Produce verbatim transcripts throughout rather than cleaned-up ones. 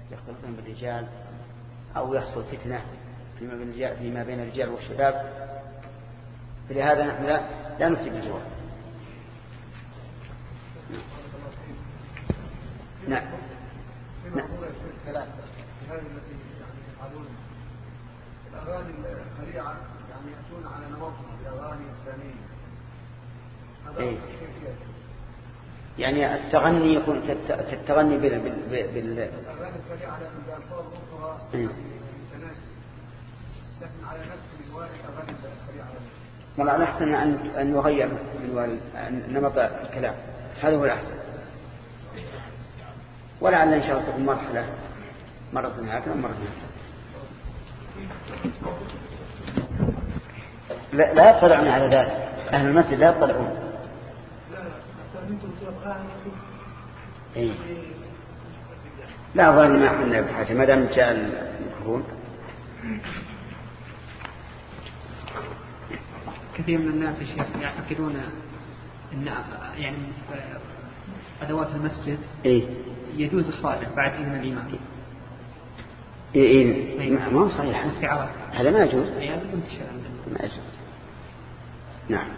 يختلطون بالرجال أو يحصل فتنة فيما بين الرجال والشباب، فلهذا نحن لا, لا نفتي بالجواب. نعم. نعم. هذه التي يعني يفعلون الأغاني الخليعة، يعني يأتون على نمطهم الأغاني الإسلامية. إيه؟ يعني التغني يكون كالتغني بال بال بال الأغاني الخليعة لكن بألفاظ أخرى يعني لكن على نفس منوال الأغاني الخليعة. والله الأحسن أن أن نغير منوال نمط الكلام، هذا هو الأحسن. ولعل إن شاء الله تكون مرحلة مرة هكذا ومرة هكذا. لا, لا يطلعون على ذلك، أهل المسجد لا يطلعون. إيه؟ لا أظن ما حنا بحاجة ما دام جاء الميكروفون. كثير من الناس يعتقدون أن يعني أدوات المسجد إيه؟ يجوز إخراجها بعد إذن الإمام. إيه إيه ما هو صحيح، هذا ما يجوز. ما يجوز. نعم.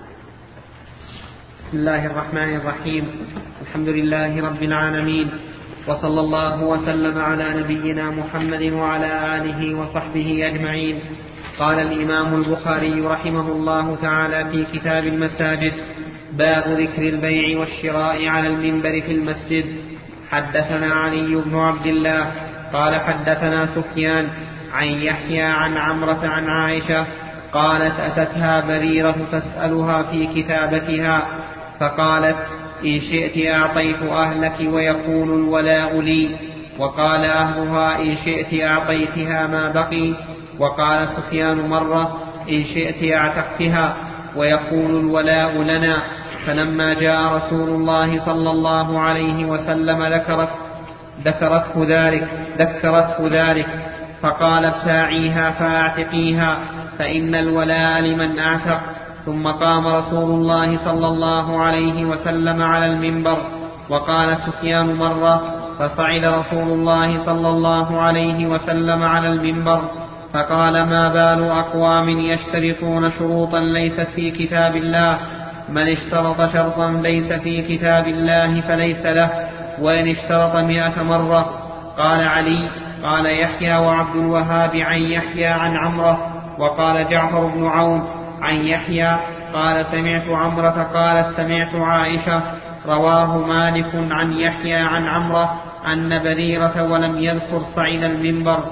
بسم الله الرحمن الرحيم. الحمد لله رب العالمين، وصلى الله وسلم على نبينا محمد وعلى آله وصحبه أجمعين. قال الإمام البخاري رحمه الله تعالى في كتاب المساجد: باب ذكر البيع والشراء على المنبر في المسجد. حدثنا علي بن عبد الله قال حدثنا سفيان عن يحيى عن عمرة عن عائشة قالت: أتتها بريرة تسألها في كتابتها فقالت: إن شئت أعطيت أهلك ويكون الولاء لي. وقال أهلها: إن شئت أعطيتها ما بقي. وقال سفيان مرة: إن شئت أعتقتها ويكون الولاء لنا. فلما جاء رسول الله صلى الله عليه وسلم ذكرت ذكرته ذلك ذكرته ذلك فقال: ابتاعيها فاعتقيها فإن الولاء لمن أعتق. ثم قام رسول الله صلى الله عليه وسلم على المنبر. وقال سفيان مرة: فصعد رسول الله صلى الله عليه وسلم على المنبر فقال: ما بال أقوام يشترطون شروطا ليست في كتاب الله؟ من اشترط شرطا ليس في كتاب الله فليس له، وإن اشترط مئة مرة. قال علي: قال يحيى وعبد الوهاب عن يحيى عن عمرة. وقال جعفر بن عون عن يحيى قال: سمعت عمرة قالت: سمعت عائشة. رواه مالك عن يحيى عن عمرة أن بريرة ولم يذكر صعيد المنبر.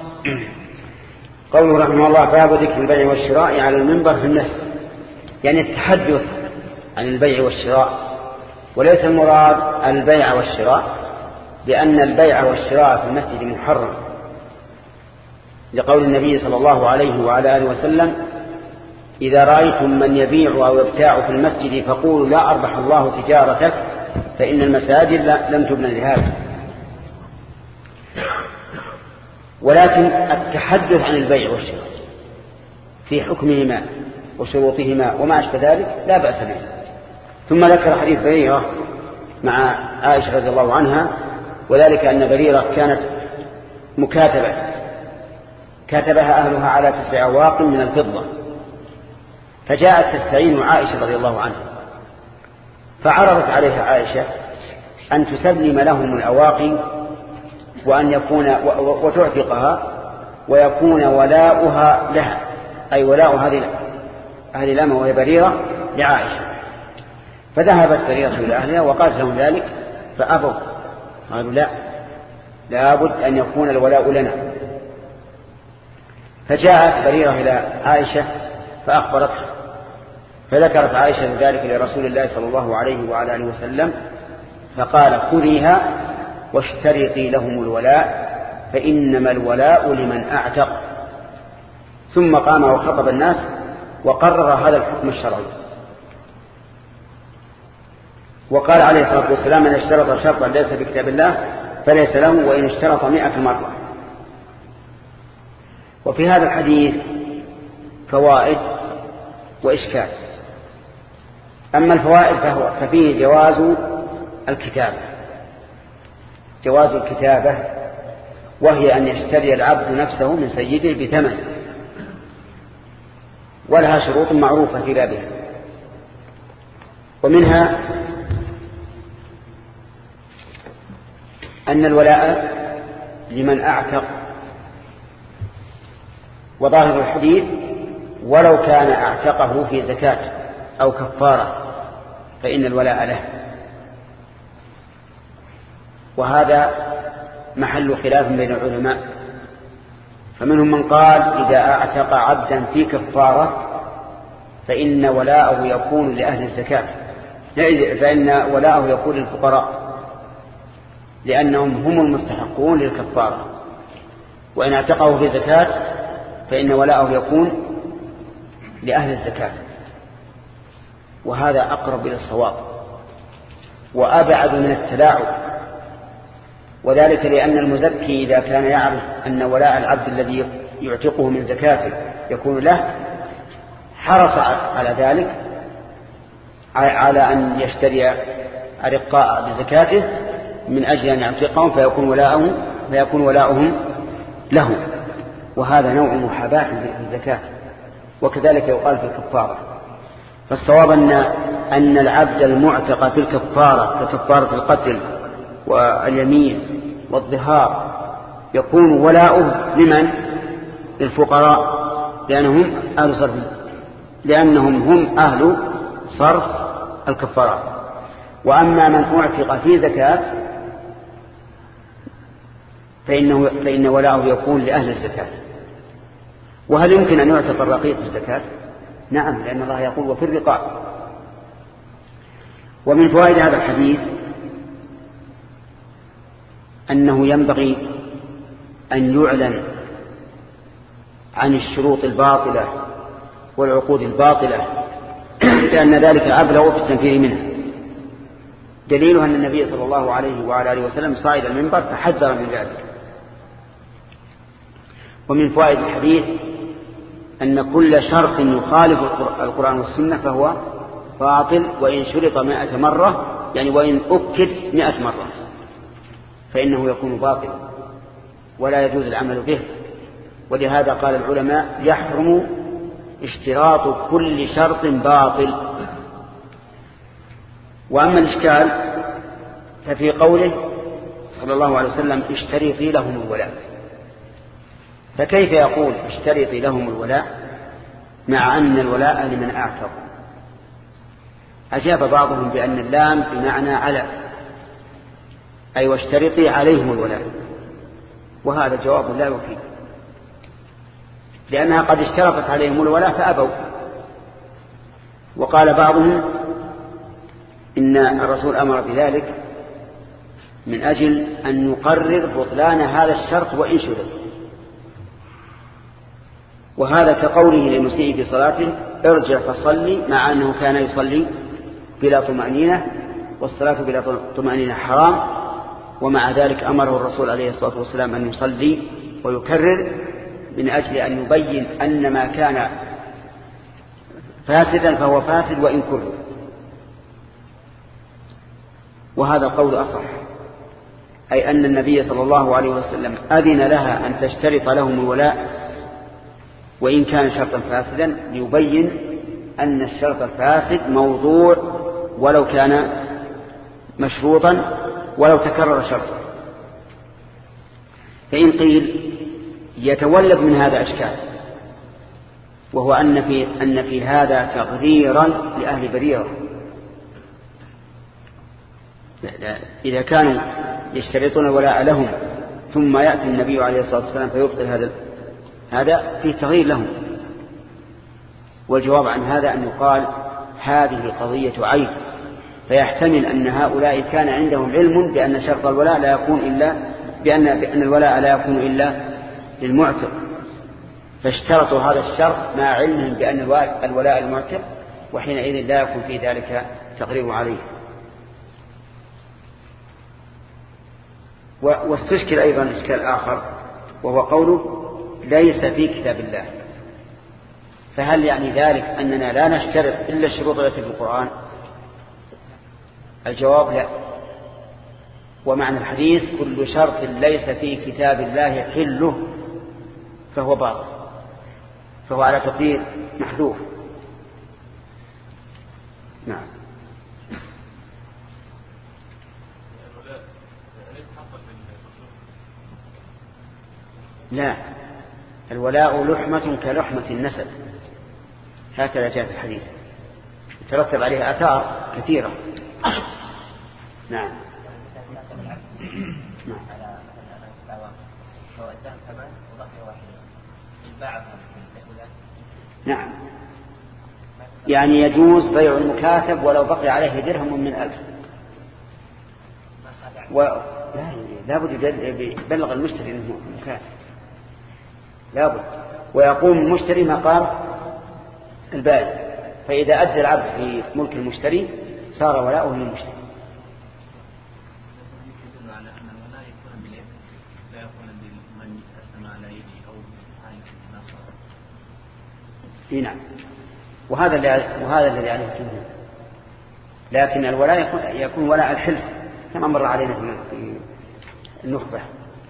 قوله رحمه الله: باب ذكر البيع والشراء على المنبر في الناس، يعني التحدث عن البيع والشراء، وليس المراد البيع والشراء، لأن البيع والشراء في المسجد محرم، لقول النبي صلى الله عليه وعلى آله وسلم: إذا رأيتم من يبيع أو يبتاع في المسجد فقولوا لا أربح الله تجارتك فإن المساجد لم تبنى لهذا. ولكن التحدث عن البيع والشراء في حكمهما وشروطهما وما أشبه ذلك لا بأس به. ثم ذكر حديث بريرة مع عائشة رضي الله عنها، وذلك أن بريرة كانت مكاتبة كاتبها أهلها على تسع أواق من الفضة، فجاءت تستعين عائشة رضي الله عنها، فعرضت عليها عائشة أن تسلم لهم الأواقي وأن يكون وتعتقها ويكون ولاؤها لها، أي ولاء هذه هذه الأمة وهي بريرة لعائشة. فذهبت بريرة إلى أهلها وقالت لهم ذلك فأبوا، قالوا لا، لابد أن يكون الولاء لنا. فجاءت بريرة إلى عائشة فأخبرتها، فذكرت عائشة ذلك لرسول الله صلى الله عليه وعلى آله وسلم، فقال: خذيها واشترطي لهم الولاء فإنما الولاء لمن أعتق. ثم قام وخطب الناس وقرر هذا الحكم الشرعي، وقال عليه الصلاة والسلام: من اشترط شرطا ليس بكتاب الله فليس له، وإن اشترط مئة مرة. وفي هذا الحديث فوائد وإشكال. أما الفوائد فهو ففيه جواز الكتابة جواز الكتابة وهي أن يشتري العبد نفسه من سيده بثمن، ولها شروط معروفة في بابها. ومنها أن الولاء لمن أعتق، وظاهر الحديث ولو كان أعتقه في زكاة أو كفارة فإن الولاء له، وهذا محل خلاف بين العلماء، فمنهم من قال إذا أعتق عبدا في كفارة فإن ولاءه يكون لأهل الزكاة، فإن ولاءه يكون للفقراء لأنهم هم المستحقون للكفارة، وإن اعتقه في زكاة فإن ولاءه يكون لأهل الزكاة، وهذا أقرب إلى الصواب وأبعد من التلاعب، وذلك لأن المزكي إذا كان يعرف أن ولاء العبد الذي يعتقه من زكاته يكون له حرص على ذلك، على أن يشتري أرقاء بزكاته من أجل أن يعتقهم فيكون ولاءهم فيكون ولاؤهم له، وهذا نوع محاباة في الزكاة، وكذلك يقال في الكفارة. فالصواب أن أن العبد المعتق في الكفارة ككفارة القتل واليمين والظهار يكون ولاؤه لمن؟ للفقراء، لأنهم أهل صرف لأنهم هم أهل صرف الكفارات. وأما من أعتق في زكاة فإنه فإن ولاؤه يكون لأهل الزكاة. وهل يمكن أن يعتق الرقيق في الزكاة؟ نعم، لأن الله يقول وفي الرقاب. ومن فوائد هذا الحديث أنه ينبغي أن يعلن عن الشروط الباطلة والعقود الباطلة، لأن ذلك أبلغ في التنفير منها. دليله أن النبي صلى الله عليه وعلى آله وسلم صعد المنبر فحذر من ذلك. ومن فوائد الحديث أن كل شرط يخالف القرآن والسنة فهو باطل، وإن شرط مائة مرة، يعني وإن أكد مائة مرة فإنه يكون باطل ولا يجوز العمل به. ولهذا قال العلماء يحرم اشتراط كل شرط باطل. وأما الإشكال ففي قوله صلى الله عليه وسلم اشترطي لهم الولاء، فكيف يقول اشترطي لهم الولاء مع أن الولاء لمن أعتق؟ أجاب بعضهم بأن اللام بمعنى على، أي واشترطي عليهم الولاء، وهذا جواب لا يفيد، لأنها قد اشترطت عليهم الولاء فأبوا. وقال بعضهم إن الرسول أمر بذلك من أجل أن يقرر بطلان هذا الشرط وإن شرط، وهذا كقوله للمسيء في صلاته ارجع فصلي، مع أنه كان يصلي بلا طمأنينة، والصلاة بلا طمأنينة حرام، ومع ذلك أمره الرسول عليه الصلاة والسلام أن يصلي ويكرر من أجل أن يبين أن ما كان فاسدا فهو فاسد وإن كرر. وهذا القول أصح، أي أن النبي صلى الله عليه وسلم أذن لها أن تشترط لهم الولاء وإن كان شرطا فاسدا، ليبين أن الشرط الفاسد موضوع ولو كان مشروطا ولو تكرر شرطا. فإن قيل يتولد من هذا أشكال، وهو أن في, أن في هذا تغريرا لأهل بريرة. إذا كانوا يشترطون الولاء لهم ثم يأتي النبي عليه الصلاة والسلام فيبطل هذا هذا فيه تغيير لهم. والجواب عن هذا أن يقال هذه قضية عيب، فيحتمل أن هؤلاء كان عندهم علم بأن شرط الولاء لا يكون إلا بأن, بأن الولاء لا يكون إلا للمعتق، فاشترطوا هذا الشرط مع علمهم بأن الولاء المعتق، وحينئذ لا يكون في ذلك تقرير عليه. واستشكل أيضا إشكال آخر، وهو قوله ليس في كتاب الله. فهل يعني ذلك أننا لا نشترط إلا الشروط التي في القرآن؟ الجواب لا، ومعنى الحديث كل شرط ليس في كتاب الله حله فهو باطل، فهو على تقدير محذوف. نعم. لا، الولاء لحمة كلحمة النسب، هكذا جاء في الحديث، ترتب عليها آثار كثيرة. نعم. نعم. نعم، يعني يجوز بيع المكاتب ولو بقي عليه درهم من ألف، و... لا لابد يبلغ المشتري انه مكاتب، لابد، ويقوم المشتري مقام البائع، فإذا أدى العبد في ملك المشتري صار ولاؤه للمشتري. نعم، وهذا وهذا الذي عليه الجمهور، لكن الولاء يكون ولاء الحلف كما مر علينا في النخبة،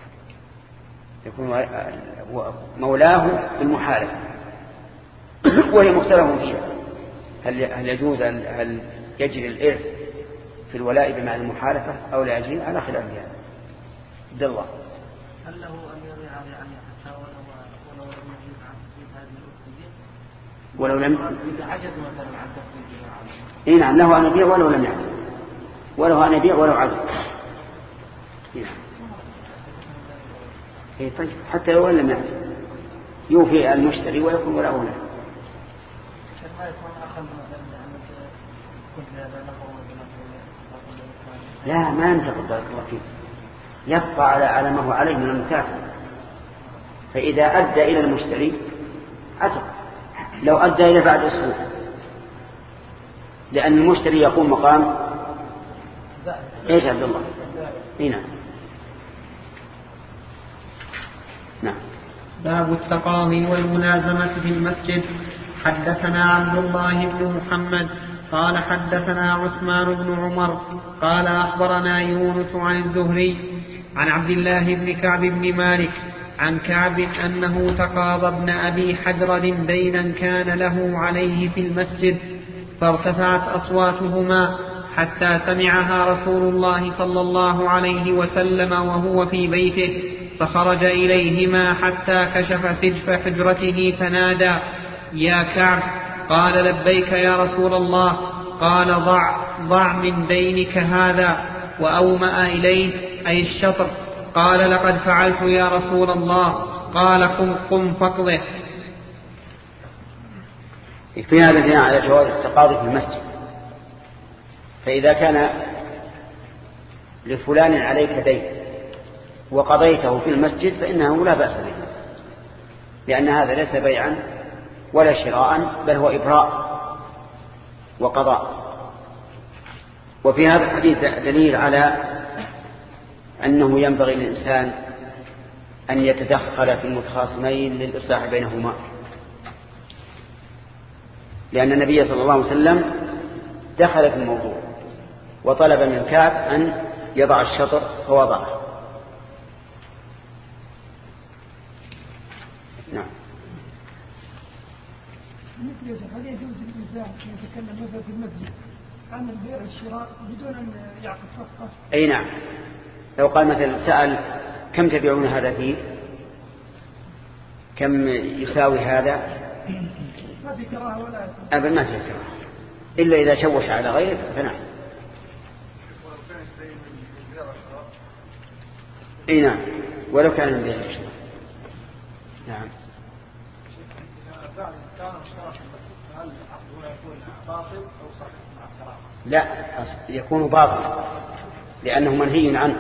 يكون مولاه بالمحالفة، وهي مختلف فيها، هل هل يجوز هل يجري الإرث في الولاء بمعنى المحالفة أو لا يجري، على خلاف هذا. عبد الله، هل له أن يبيع يعني حتى ولو ولو لم يجوز عن تسويق هذه الأخت ولو لم إذا عجز مثلا عن تسويقها؟ إيه نعم، له أن يبيع ولو لم يعجز، وله أن يبيع ولو عجز. إيه طيب، حتى لو لم يعجز يوفي المشتري ويكون ولا له. لا، ما ينتقد بارك الله فيه، يبقى على على ما هو عليه من المكاتب، فإذا أدى إلى المشتري عتق، لو أدى إلى بعد أسبوع، لأن المشتري يقوم مقام إيش عبد الله؟ هنا. نعم. باب التقاضي والملازمة في المسجد. حدثنا عبد الله بن محمد قال حدثنا عثمان بن عمر قال أخبرنا يونس عن الزهري عن عبد الله بن كعب بن مالك عن كعب أنه تقاضى ابن أبي حجرد دينا كان له عليه في المسجد، فارتفعت أصواتهما حتى سمعها رسول الله صلى الله عليه وسلم وهو في بيته، فخرج إليهما حتى كشف سجف حجرته فنادى: يا كعب. قال: لبيك يا رسول الله. قال: ضع ضع من دينك هذا، وأومأ إليه أي الشطر. قال: لقد فعلت يا رسول الله. قال: قم قم فاقضه. في هذا دليل على جواز التقاضي في المسجد، فإذا كان لفلان عليك دين وقضيته في المسجد فإنه لا بأس به، لأن هذا ليس بيعا ولا شراء، بل هو إبراء وقضاء. وفي هذا الحديث دليل على أنه ينبغي للإنسان أن يتدخل في المتخاصمين للإصلاح بينهما، لأن النبي صلى الله عليه وسلم دخل في الموضوع وطلب من كعب أن يضع الشطر فوضعه. نعم. مثل هل يجوز الإنسان يتكلم مثلا في المسجد عن البيع والشراء بدون أن يعقد صفقة؟ أي نعم، لو قال مثلا سأل: كم تبيعون هذا فيه؟ كم يساوي هذا؟ ما في كراهة ولا أبدا ما في كراهة، إلا إذا شوش على غيره فنعم. أي نعم، ولو كان من بيع الشراء. نعم. لا، يكون باطل لأنه منهي عنه.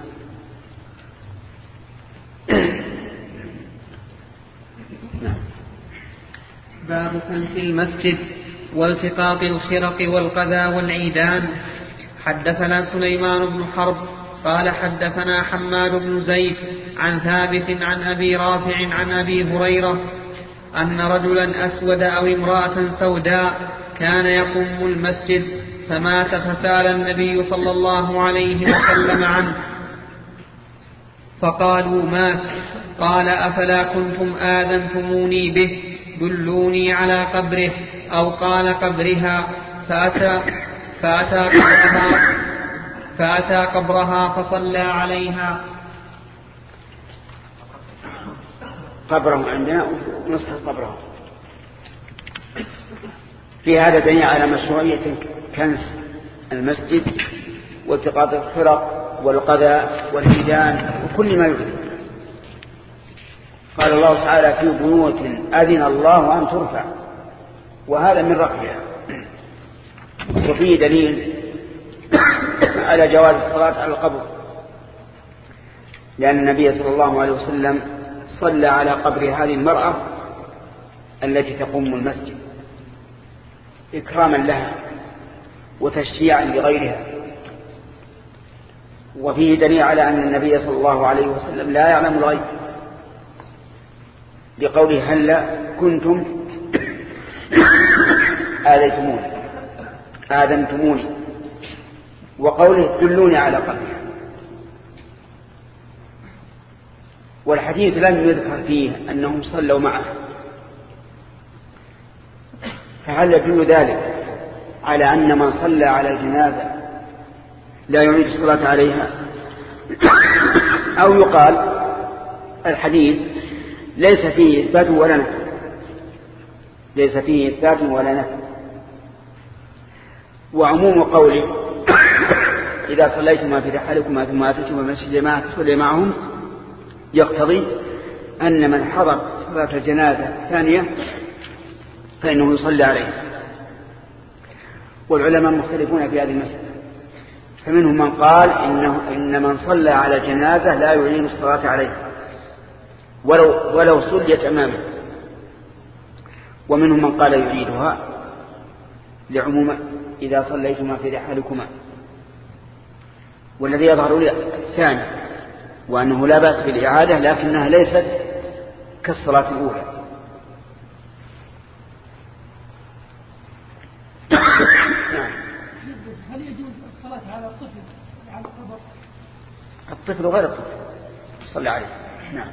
باب في المسجد والتقاط الخرق والقذى والعيدان. حدثنا سليمان بن حرب قال حدثنا حماد بن زيد عن ثابت عن أبي رافع عن أبي هريرة أن رجلا أسود أو امرأة سوداء كان يقوم المسجد فمات، فسأل النبي صلى الله عليه وسلم عنه فقالوا مات. قال أفلا كنتم آذنتموني به؟ دلوني على قبره، أو قال قبرها. فأتى, فأتى قبرها فأتى قبرها فصلى عليها. قبرهم عندنا نصف قبرهم. في هذا دليل على مشروعية كنس المسجد والتقاط الخرق والقذى والهيدان وكل ما يوجد. قال الله تعالى في بيوت أذن الله أن ترفع، وهذا من رقبها. وفيه دليل على جواز الصلاة على القبر، لأن النبي صلى الله عليه وسلم صلى على قبر هذه المرأة التي تقوم المسجد إكراما لها وتشجيعا لغيرها. وفيه دليل على أن النبي صلى الله عليه وسلم لا يعلم الغيب، لقوله هلا كنتم آذيتموني آذنتموني، وقوله دلوني على قبرها. والحديث لم يذكر فيه أنهم صلوا معه، فهل يدل ذلك على أن من صلى على الجنازة لا يعيد الصلاة عليها؟ أو يقال الحديث ليس فيه إثبات ولا نفي، ليس فيه إثبات ولا نفي. وعموم قوله إذا صليتما في رحالكما ثم أتيتما المسجد جماعة فصلي معهم يقتضي أن من حضر صلاة الجنازة الثانية فإنه يصلي عليه. والعلماء مختلفون في هذه المسألة، فمنهم من قال إنه إن من صلى على الجنازة لا يعين الصلاة عليه ولو, ولو صليت أمامه، ومنهم من قال يعيدها لعموم إذا صليتما في رحالكما. والذي يظهر لي الثاني، وأنه لا بأس بالإعادة، لكنها ليست كالصلاة الأولى. هل يجوز الصلاة على الطفل على القبر؟ الطفل غير الطفل صلى عليه. نعم.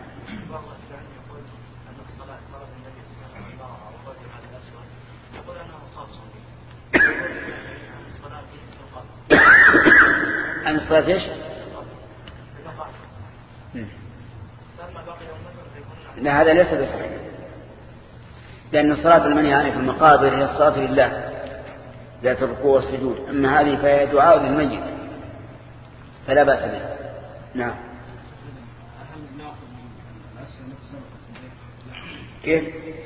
عن الصلاة ايش؟ لا، هذا ليس بصحيح، لأن الصلاة المنهي عنها في المقابر هي الصلاة لله ذات الركوع والسجود، أما هذه فهي دعاء للميت فلا بأس به. نعم. كيف؟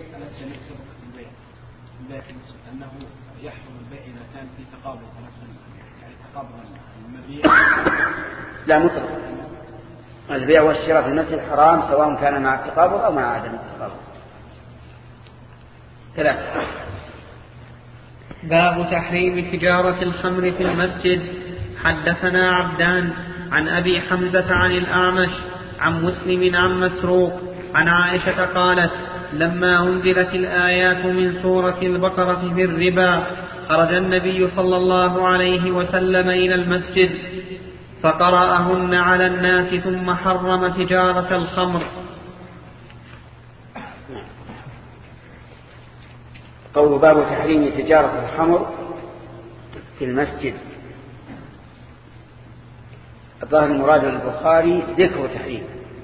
أنه يحرم البيع إذا كان في تقابل يعني تقابل المبيع. لا مطلق، البيع والشراء في المسجد حرام سواء كان مع التقابل أو مع عدم التقابل. ثلاثة. باب تحريم تجارة الخمر في المسجد. حدثنا عبدان عن أبي حمزة عن الأعمش عن مسلم عن مسروق عن عائشة قالت لما أنزلت الآيات من سورة البقرة في الربا خرج النبي صلى الله عليه وسلم إلى المسجد فقرأهن على الناس ثم حرم تجارة الخمر. قول باب تحريم تجارة الخمر في المسجد. الظاهر المراد البخاري ذكر تحريم،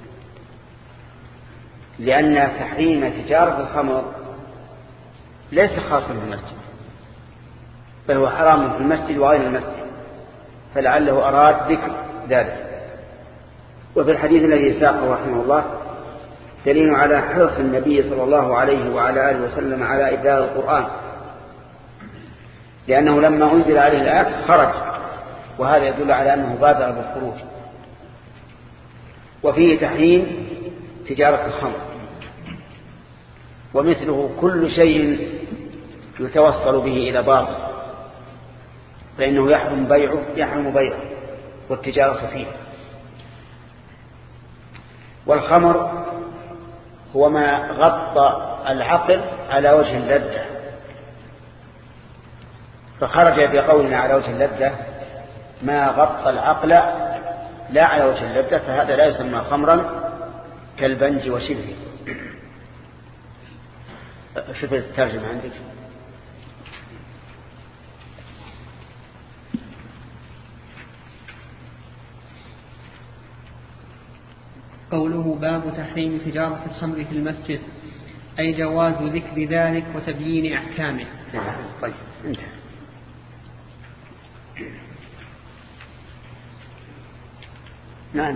لأن تحريم تجارة الخمر ليس خاصا بالمسجد، بل هو حرام في المسجد وغير المسجد، فلعله أراد ذكر ذلك. وفي الحديث الذي ساقه رحمه الله دليل على حرص النبي صلى الله عليه وعلى آله وسلم على إبلاغ القرآن، لأنه لما أنزل عليه الآيات خرج، وهذا يدل على أنه بادر بالخروج. وفيه تحريم تجارة الخمر، ومثله كل شيء يتوصل به إلى باطل فإنه يحرم بيعه يحرم بيعه والتجارة فيه. والخمر هو ما غطى العقل على وجه اللذة، فخرج بقولنا على وجه اللذة ما غطى العقل لا على وجه اللذة فهذا لا يسمى خمرا كالبنج وشبهه. شوف الترجمة عندك. قوله باب تحريم تجارة الخمر في المسجد، أي جواز ذكر ذلك وتبيين أحكامه. نعم. طيب انتهى. نعم.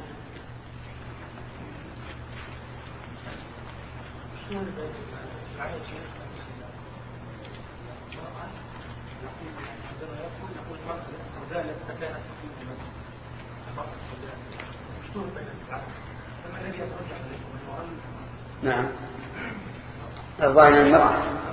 نعم. الظاهر المرأة.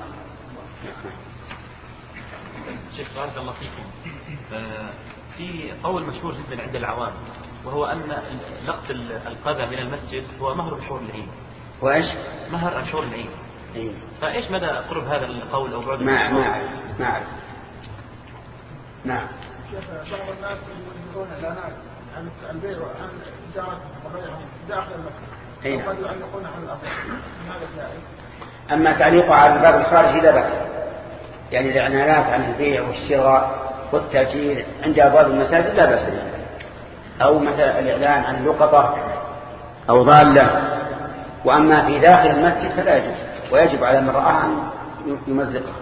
شيخ بارك الله فيكم، في قول مشهور جدا عند العوام وهو أن لقط القذى من المسجد هو مهر الحور العين. وإيش؟ مهر الحور العين. إيه؟ فإيش مدى قرب هذا القول أو بعد؟ ما ما أعرف ما أعرف. نعم. بعض الناس ينزلون إعلانات عن البيع وعن تجارة وبيعهم داخل المسجد وقد يعلقون على الأرض. هذا جائز. أما تعليقه على الباب الخارجي لا بأس، يعني الإعلانات عن البيع والشراء والتأجير عند أبواب المساجد لا بأس به، أو مثلا الإعلان عن لقطة أو ضالة. وأما في داخل المسجد فلا يجوز، ويجب على من رآها أن يمزقها.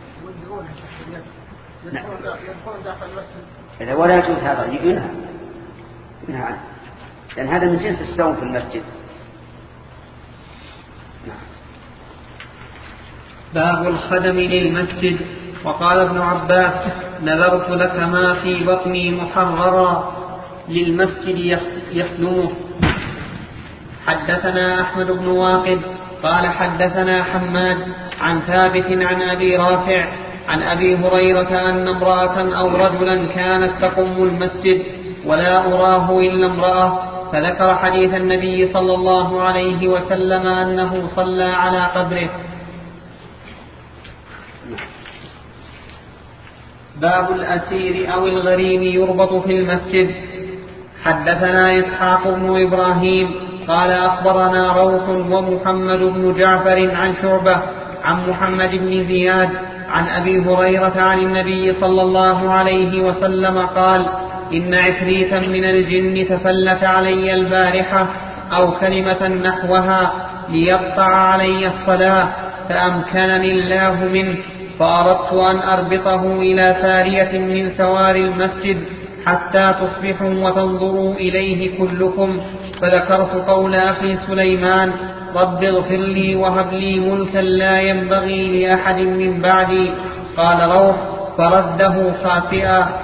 إذا ولا يجوز هذا يقولها ينهى عنه، لأن هذا من جنس السوم في المسجد. نعم. باب الخدم للمسجد. وقال ابن عباس: نذرت لك ما في بطني محررا للمسجد يخدمه. حدثنا أحمد بن واقد قال حدثنا حماد عن ثابت عن أبي رافع عن أبي هريرة أن امرأة أو رجلا كانت تقم المسجد ولا أراه إلا امرأة، فذكر حديث النبي صلى الله عليه وسلم أنه صلى على قبره. باب الأسير أو الغريم يربط في المسجد. حدثنا إسحاق بن إبراهيم قال أخبرنا روح ومحمد بن جعفر عن شعبة عن محمد بن زياد عن أبي هريرة عن النبي صلى الله عليه وسلم قال: إن عفريتا من الجن تفلت علي البارحة أو كلمة نحوها ليقطع علي الصلاة، فأمكنني الله منه، فأردت أن أربطه إلى سارية من سوار المسجد حتى تصبحوا وتنظروا إليه كلكم، فذكرت قول أخي سليمان: رب اغفر لي وهب لي ملكا لا ينبغي لأحد من بعدي. قال روح: فرده خاسئا.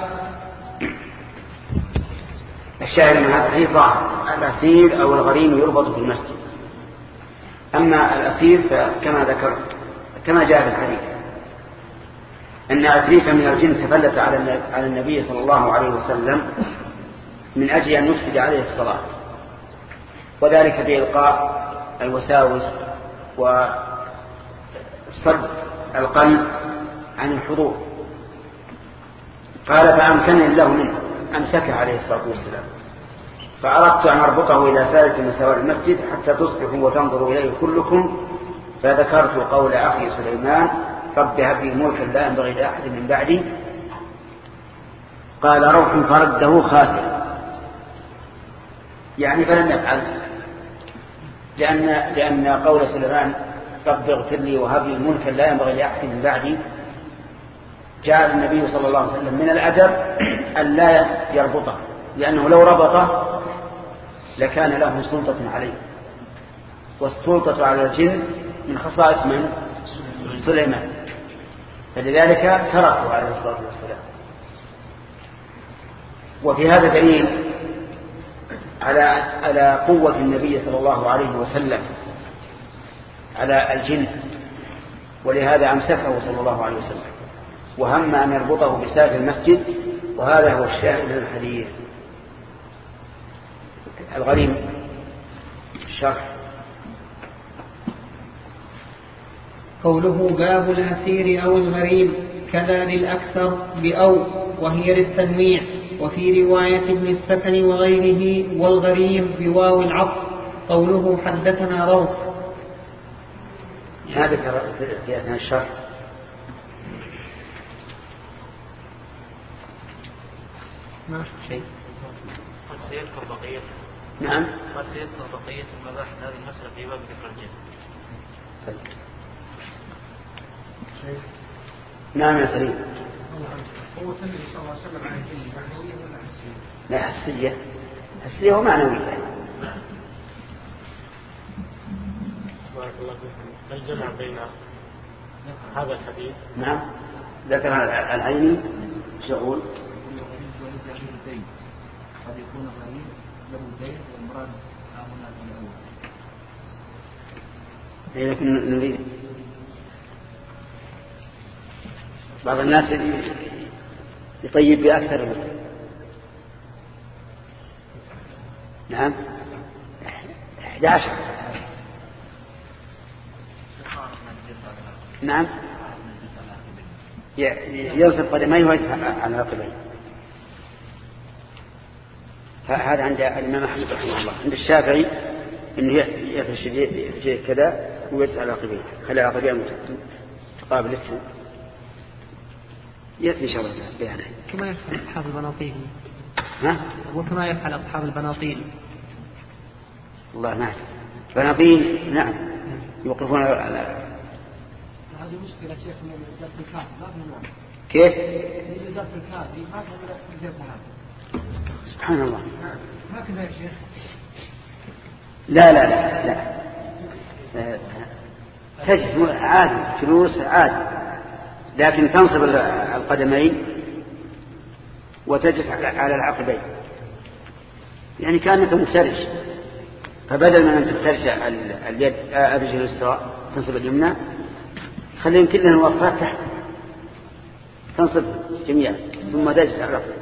الشاهد من هذا الحديث الأسير أو الغريم يربط في المسجد. أما الأسير فكما ذكر كما جاء في الحديث أن عفريتا من الجن تفلت على النبي صلى الله عليه وسلم من أجل أن يفسد عليه الصلاة، وذلك بإلقاء الوساوس وصد القلب عن الحضور. قال: فأمكنني الله منه، أمسكه عليه الصلاة والسلام، فأردت أن أربطه إلى سارية من سوار المسجد حتى تصبحوا وتنظروا إليه كلكم، فذكرت قول أخي سليمان: رب هب لي ملكا لا ينبغي لأحد من بعدي. قال روح: فرده خاسئا، يعني فلم يفعل، لأن لأن قول سليمان رب اغفر لي وهب لي ملكا لا ينبغي لأحد من بعدي جعل النبي صلى الله عليه وسلم من الأدب أن لا يربطه، لأنه لو ربطه لكان له سلطة عليه، والسلطة على الجن من خصائص من؟ سليمان، فلذلك تركه عليه الصلاة والسلام. وفي هذا دليل على على قوة النبي صلى الله عليه وسلم على الجن، ولهذا أمسكه صلى الله عليه وسلم وهم أن يربطه بساق المسجد، وهذا هو الشاهد من الحديث. الغريم الشرح. قوله باب الأسير أو الغريم كذا للأكثر بأو، وهي للتنويع، وفي رواية ابن السكن وغيره والغريب بواو العطف قوله حدثنا روح. هذا في أثناء الشرح. ما أشوف شيء. قد سيذكر بقية. نعم. قد سيذكر بقية المباحث هذه المسألة في باب ذكر الجن. طيب. نعم يا سليم. هو النبي صلى الله عليه وسلم عن الجن معنوية ولا حسية؟ لا حسية. حسية ومعنوية. بارك الله فيكم. الجمع بين هذا الحديث. نعم. ذكر العيني شغول. قد يكون غريب له دين والمراد هنا الأول. لكن نريد بعض الناس يطيب بأكثر. نعم. أحد عشر. نعم. ينصب قدميه ويسحب على رقبيه. هذا عند الإمام أحمد رحمه الله. عند الشافعي إنه يفرش شيء كذا ويسحب على رقبيه، خلي رقبيه متقابلة. يأتي إن شاء الله بيانه. كما يفعل أصحاب البناطيل. ها؟ وكما يفعل أصحاب البناطيل. الله نعم. بناطيل نعم. يوقفون على. هذه مشكلة شيخ من درس الكافي ما في نوع. كيف؟ يجي درس الكافي ما في درس هذا. سبحان الله. هكذا يا شيخ. لا لا لا لا. تجد عادي فلوس عادي. لكن تنصب القدمين وتجلس على العقبين، يعني كأنك مفترش. فبدل من أن تفترش اليد الرجل اليسرى تنصب اليمنى، خليهم كلهم وقفات تحت تنصب جميعا ثم تجلس على العقبين.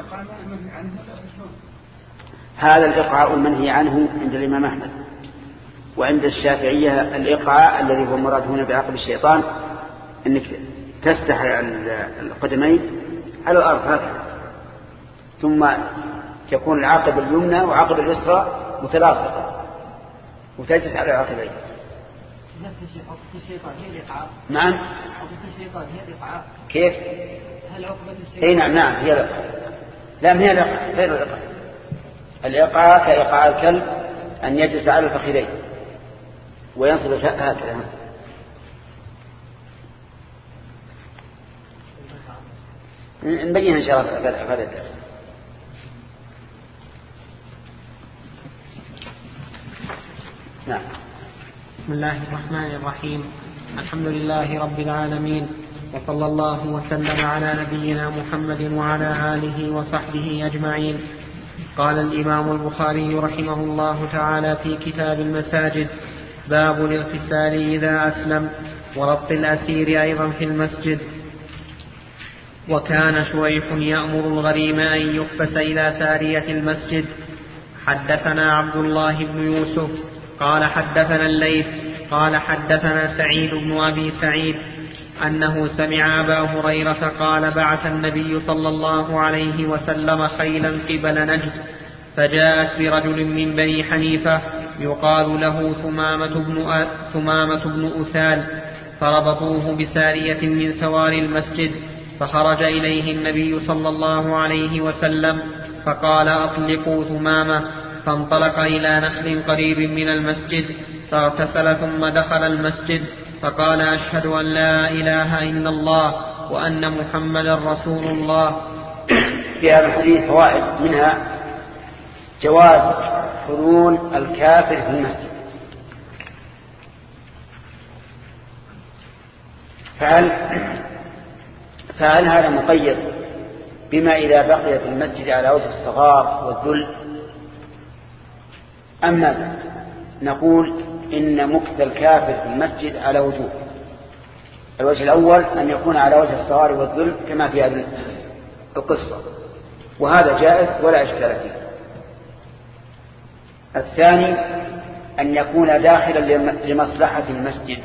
هذا الإقعاء المنهي عنه عند الإمام أحمد، وعند الشافعية الإقعاء الذي هو مراد هنا بعقب الشيطان أنك تفتح القدمين على الأرض هكذا، ثم تكون العقب اليمنى وعقب اليسرى متلاصقة وتجلس على العقبين. نفس الشيء عقبة الشيطان هي الإقعاء. نعم. عقبة الشيطان هي الإقعاء. كيف؟ هل عقبة الشيطان؟ اي نعم نعم هي الإقعاء. لا هي الإقعاء غير الإقعاء. الإقعاء كإقعاء الكلب أن يجلس على الفخذين وينصب هكذا. نبين إن شاء الله في هذا الدرس. نعم. بسم الله الرحمن الرحيم. الحمد لله رب العالمين، وصلى الله وسلم على نبينا محمد وعلى آله وصحبه أجمعين. قال الإمام البخاري رحمه الله تعالى في كتاب المساجد: باب الاغتسال إذا أسلم، وربط الأسير أيضا في المسجد. وكان شويح يأمر الغريم أن يحبس إلى سارية المسجد. حدثنا عبد الله بن يوسف قال حدثنا الليث قال حدثنا سعيد بن أبي سعيد أنه سمع أبا هريرة قال: بعث النبي صلى الله عليه وسلم خيلا قبل نجد، فجاءت برجل من بني حنيفة يقال له ثمامة بن, ثمامة بن أثال، فربطوه بسارية من سوار المسجد، فخرج إليه النبي صلى الله عليه وسلم فقال: أطلقوا ثمامة. فانطلق إلى نخل قريب من المسجد فاغتسل ثم دخل المسجد فقال: أشهد أن لا إله إلا الله وأن محمدا رسول الله. في هذا الحديث فوائد، منها جواز حضور الكافر في المسجد. فهل, فهل هذا مقيد بما إذا بقي في المسجد على وجه الصغار والذل، أما نقول إن مكث الكافر في المسجد على وجوه؟ الوجه الأول أن يكون على وجه الصغار والذل كما في هذه القصة، وهذا جائز ولا إشكال فيه. الثاني أن يكون داخلا لمصلحة المسجد،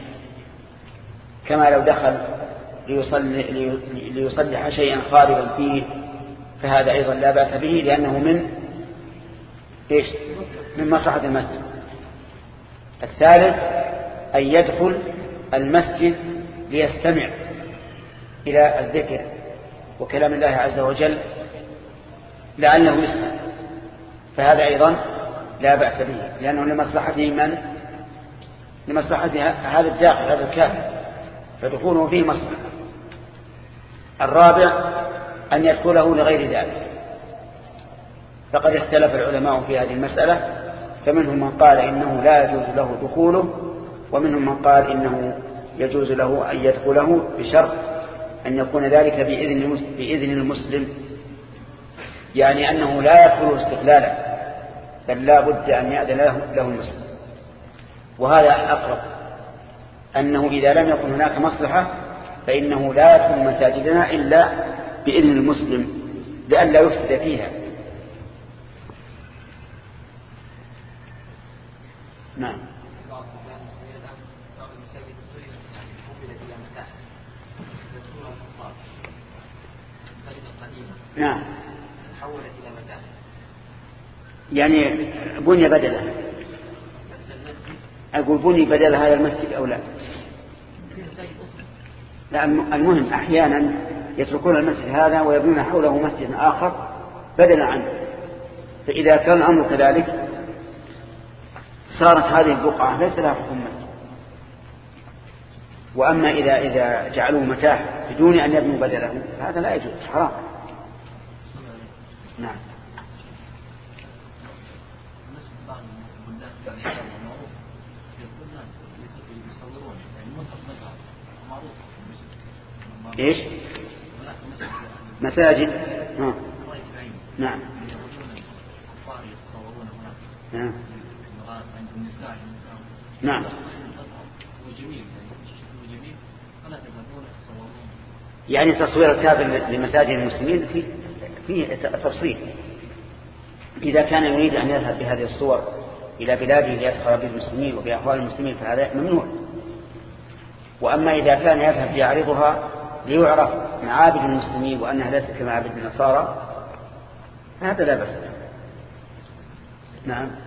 كما لو دخل ليصلح شيئا خارجا فيه فهذا أيضا لا بأس به لأنه من إيش؟ من مصلحة المسجد. الثالث أن يدخل المسجد ليستمع إلى الذكر وكلام الله عز وجل لعله يسمع، فهذا أيضا لا بأس به لأنه لمصلحته من؟ لمصلحة هذا الداخل هذا الكافر، فدخوله فيه مصلحة. الرابع أن يدخله لغير ذلك، فقد اختلف العلماء في هذه المسألة، فمنهم من قال إنه لا يجوز له دخوله، ومنهم من قال إنه يجوز له أن يدخله بشرط أن يكون ذلك بإذن بإذن المسلم، يعني أنه لا يدخله استقلالا بل لا بد أن يأذن له, له المسلم. وهذا أقرب، أنه إذا لم يكن هناك مصلحة فإنه لا يدخل مساجدنا إلا بإذن المسلم لئلا يفسد فيها. نعم. نعم. تحولت إلى متاحف يعني بني بدله، أقول بني بدل هذا المسجد أو لا؟ لا، المهم أحيانا يتركون المسجد هذا ويبنون حوله مسجد آخر بدلا عنه، فإذا كان الأمر كذلك صارت هذه البقعة ليس لها حكم مسجد. وأما إذا إذا جعلوه متاح بدون أن يبنوا بدله هذا لا يجوز، حرام. نعم. إيش؟ مساجد. آه. نعم. نعم. نعم. يعني تصوير الكافر لمساجد المسلمين في فيه تفصيل. إذا كان يريد أن يذهب بهذه الصور إلى بلاده ليسخر بالمسلمين وبأحوال المسلمين فهذا ممنوع. وأما إذا كان يذهب ليعرضها ليعرف معابد المسلمين وأنها ليست كمعابد النصارى هذا لا بأس. نعم.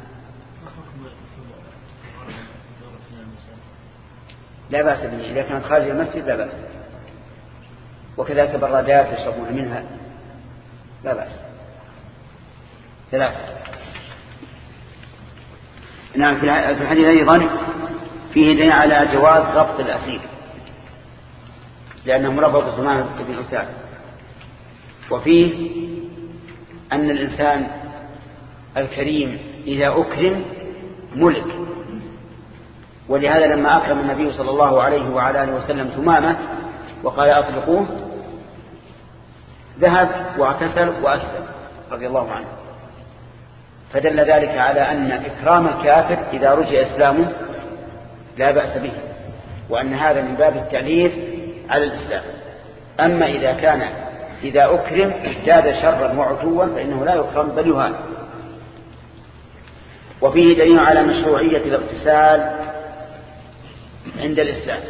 لا بأس به إذا كانت خارج المسجد لا بأس، وكذلك برادات يشربون منها لا بأس. ثلاثة. نعم. في الحديث أيضا فيه دليل على جواز ربط الأسير لأنهم ربطوا ثمانية بن أساد، وفيه أن الإنسان الكريم إذا أكرم ملك، ولهذا لما أكرم النبي صلى الله عليه وعلى آله وسلم ثمامة وقال أطلقوه ذهب واعتسل وأسلم رضي الله عنه، فدل ذلك على أن إكرام الكافر إذا رجع إسلامه لا بأس به، وأن هذا من باب التأليف على الإسلام. أما إذا كان إذا أكرم ازداد شرا وعتوا فإنه لا يكرم بل يهان. وفيه دليل على مشروعية الاغتسال عند الإسلام،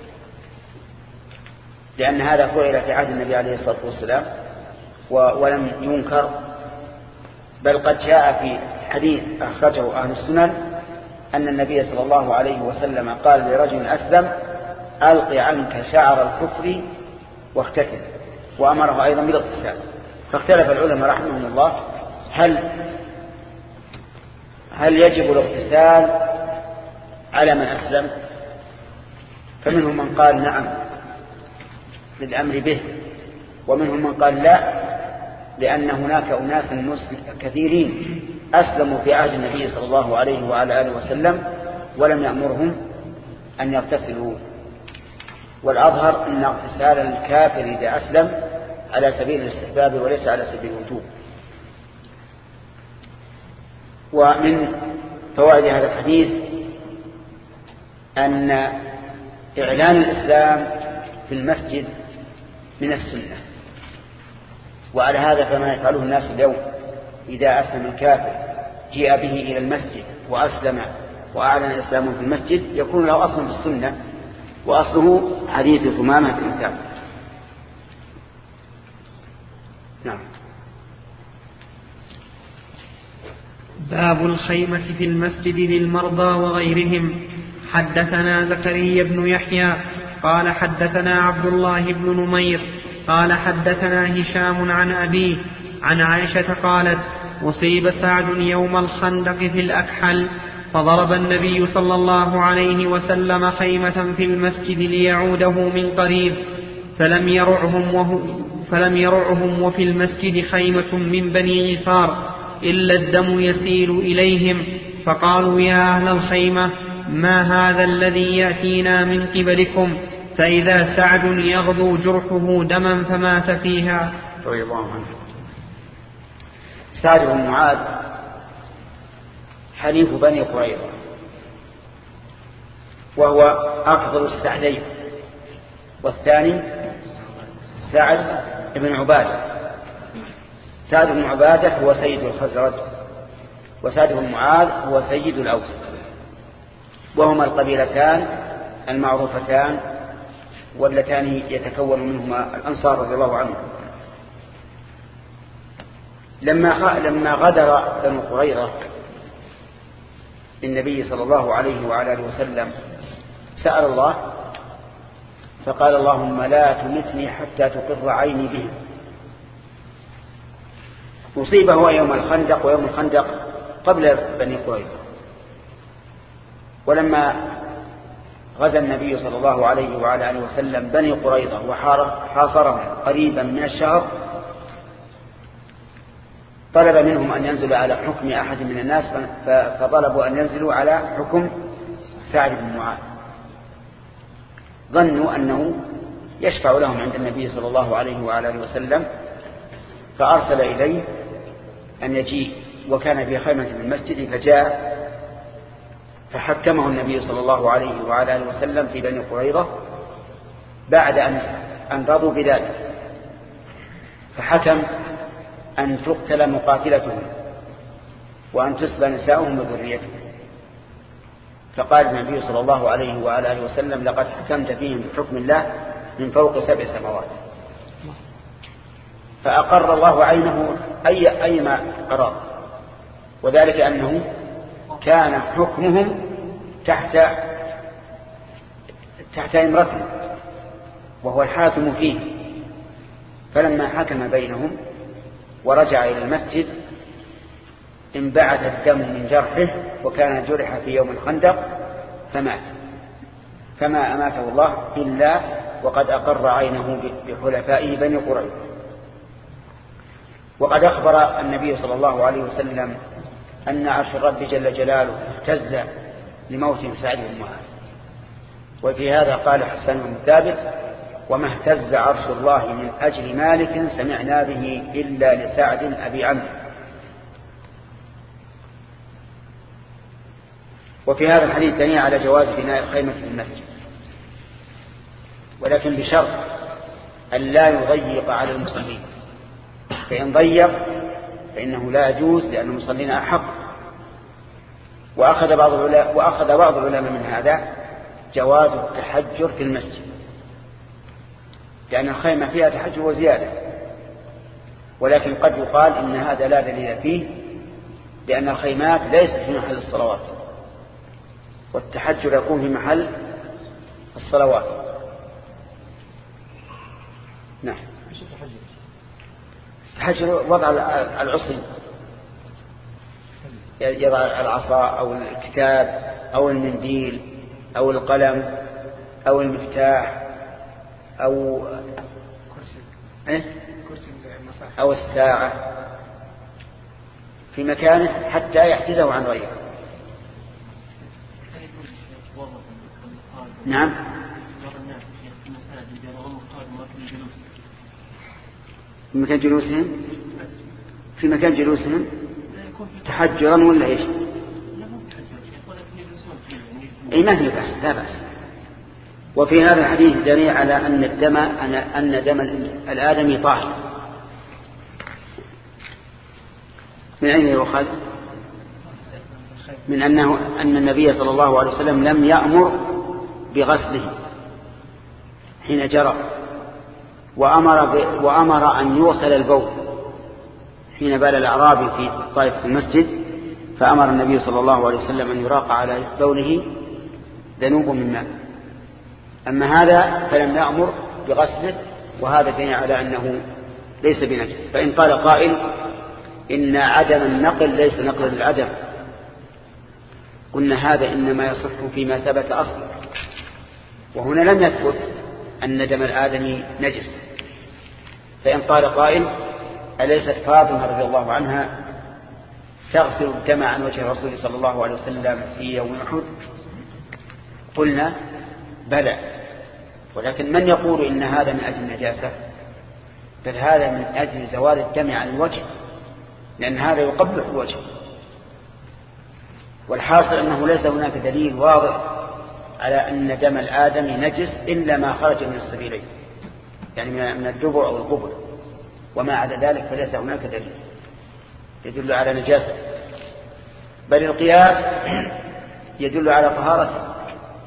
لأن هذا فعل في عهد النبي عليه الصلاة والسلام ولم ينكر، بل قد جاء في حديث أخرجه أهل السنن أن النبي صلى الله عليه وسلم قال لرجل أسلم ألق عنك شعر الكفر واختتل، وأمره أيضا بالاغتسال. فاختلف العلماء رحمهم الله هل هل يجب الاغتسال على من أسلم؟ فمنهم من قال نعم للأمر به، ومنهم من قال لا، لأن هناك أناس كثيرين أسلموا في عهد النبي صلى الله عليه وعلى آله وسلم ولم يأمرهم أن يغتسلوا. والأظهر أن اغتسال الكافر إذا أسلم على سبيل الاستحباب وليس على سبيل الوجوب. ومن فوائد هذا الحديث أن إعلان الإسلام في المسجد من السنة، وعلى هذا فما يفعله الناس اليوم إذا أسلم الكافر جاء به إلى المسجد وأسلم وأعلن إسلامه في المسجد يكون له أصل في السنة، وأصله حديث ثمامة بن أساد. نعم. باب الخيمة في المسجد للمرضى وغيرهم. حدثنا زكريا بن يحيى قال حدثنا عبد الله بن نمير قال حدثنا هشام عن أبيه عن عائشة قالت: أصيب سعد يوم الخندق في الأكحل، فضرب النبي صلى الله عليه وسلم خيمة في المسجد ليعوده من قريب، فلم يرعهم, وهو فلم يرعهم وفي المسجد خيمة من بني غفار إلا الدم يسيل إليهم، فقالوا: يا أهل الخيمة، ما هذا الذي يأتينا من قبلكم؟ فإذا سعد يغدو جرحه دما فمات فيها. رضي الله عنه. سعد بن معاذ حليف بني قريظة، وهو أفضل السعدين، والثاني سعد بن عبادة. سعد بن عبادة هو سيد الخزرج، وسعد بن معاذ هو سيد الأوس، وهما القبيلتان المعروفتان واللتان يتكون منهما الأنصار رضي الله عنهم. لما لما غدر بنو قريظة النبي صلى الله عليه وعلى اله وسلم سأل الله فقال: اللهم لا تمتني حتى تقر عيني بهم. أصيب هو يوم الخندق، ويوم الخندق قبل بني قريظة. ولما غزا النبي صلى الله عليه وعلى اله وسلم بني قريظة وحاصرهم قريبا من الشهر، طلب منهم أن ينزلوا على حكم أحد من الناس، فطلبوا أن ينزلوا على حكم سعد بن معاذ. ظنوا أنه يشفع لهم عند النبي صلى الله عليه وعلى اله وسلم، فأرسل إليه أن يجيء، وكان في خيمة المسجد، فجاء فحكمه النبي صلى الله عليه وعلى اله وسلم في بني قريظة بعد أن رضوا بذلك، فحكم أن تقتل مقاتلتهم وأن تسبى نساؤهم وذريتهم. فقال النبي صلى الله عليه وعلى اله وسلم: لقد حكمت فيهم بحكم الله من فوق سبع سماوات. فأقر الله عينه أي أيما قرار، وذلك أنه كان حكمهم تحت تحت امرته وهو الحاكم فيه. فلما حكم بينهم ورجع إلى المسجد انبعث الدم من جرحه، وكان جرح في يوم الخندق فمات، فما أماته الله إلا وقد أقر عينه بحلفائه بني قريظة. وقد أخبر النبي صلى الله عليه وسلم أن عرش الرب جل جلاله اهتز لموت سعد بن معاذ. وفي هذا قال حسن بن ثابت: وما اهتز عرش الله من أجل مالك سمعنا به إلا لسعد أبي عمرو. وفي هذا الحديث دليل على جواز بناء الخيمة في المسجد، ولكن بشرط أن لا يضيق على المصلين، فإن ضيق فإنه لا يجوز، لأن المصلين أحق. وأخذ بعض العلماء وأخذ بعض العلماء من هذا جواز التحجر في المسجد، لأن الخيمة فيها تحجر وزيادة، ولكن قد يقال إن هذا لا دليل فيه، لأن الخيمات ليست في محل الصلوات، والتحجر يكون في محل الصلوات. نعم. التحجر وضع العصي، يضع العصا أو الكتاب أو المنديل أو القلم أو المفتاح أو إيه؟ أو الساعة في مكانه حتى يحجزه عن غيره. نعم. في مكان جلوسهم في مكان جلوسهم تحجرا ولا ايش؟ اي ما في بأس، لا بأس. وفي هذا الحديث دليل على أن الدم أن دم الآدمي طاهر. من أين يؤخذ؟ من أنه أن النبي صلى الله عليه وسلم لم يأمر بغسله حين جرى، وأمر, وأمر أن يوصل البول حين بال الأعرابي في طائفة المسجد، فأمر النبي صلى الله عليه وسلم أن يراق على بوله ذنوب من ماء. أما هذا فلم يأمر بغسله، وهذا دليل على أنه ليس بنجس. فإن قال قائل إن عدم النقل ليس نقل للعدم، قلنا هذا إنما يصح فيما ثبت أصلا، وهنا لم يثبت أن دم الآدمي نجس. فإن قال قائل أليست فاطمة رضي الله عنها تغسل الدم عن وجه الرسول صلى الله عليه وسلم في يوم أحد؟ قلنا بلى، ولكن من يقول إن هذا من أجل النجاسة؟ بل هذا من أجل زوال الدم عن الوجه، لأن هذا يقبح الوجه. والحاصل أنه ليس هناك دليل واضح على أن دم الآدم نجس إلا ما خرج من السبيلين، يعني من الدبر أو القبر، وما عدا ذلك فليس هناك دليل يدل على نجاسة. بل القياس يدل على طهارته،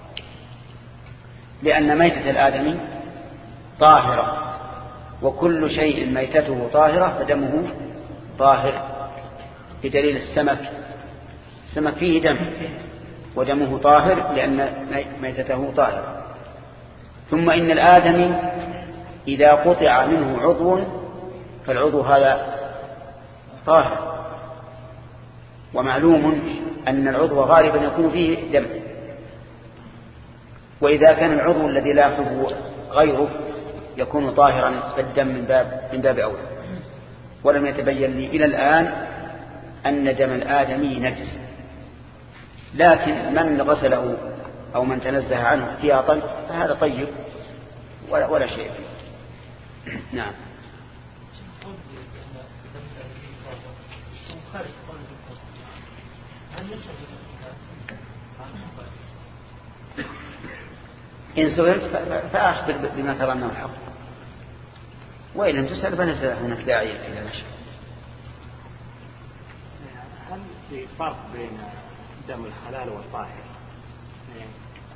لأن ميتة الآدمي طاهرة، وكل شيء ميتته طاهرة فدمه طاهر، بدليل السمك، السمك فيه دم ودمه طاهر لأن ميتته طاهرة. ثم إن الآدمي إذا قطع منه عضو فالعضو هذا طاهر، ومعلوم أن العضو غالبا يكون فيه دم، وإذا كان العضو الذي لا يأخذه غيره يكون طاهرا فالدم من باب من باب أولى. ولم يتبين لي إلى الآن أن دم الآدمي نجس، لكن من غسله أو من تنزه عنه احتياطا فهذا طيب ولا, ولا شيء فيه. نعم. إن سئلت فأخبر بما ترى أنه الحق، وإن لم تسأل فليس هناك داعي إلى نشر. هل في فرق بين دم الحلال والطاهر؟ يعني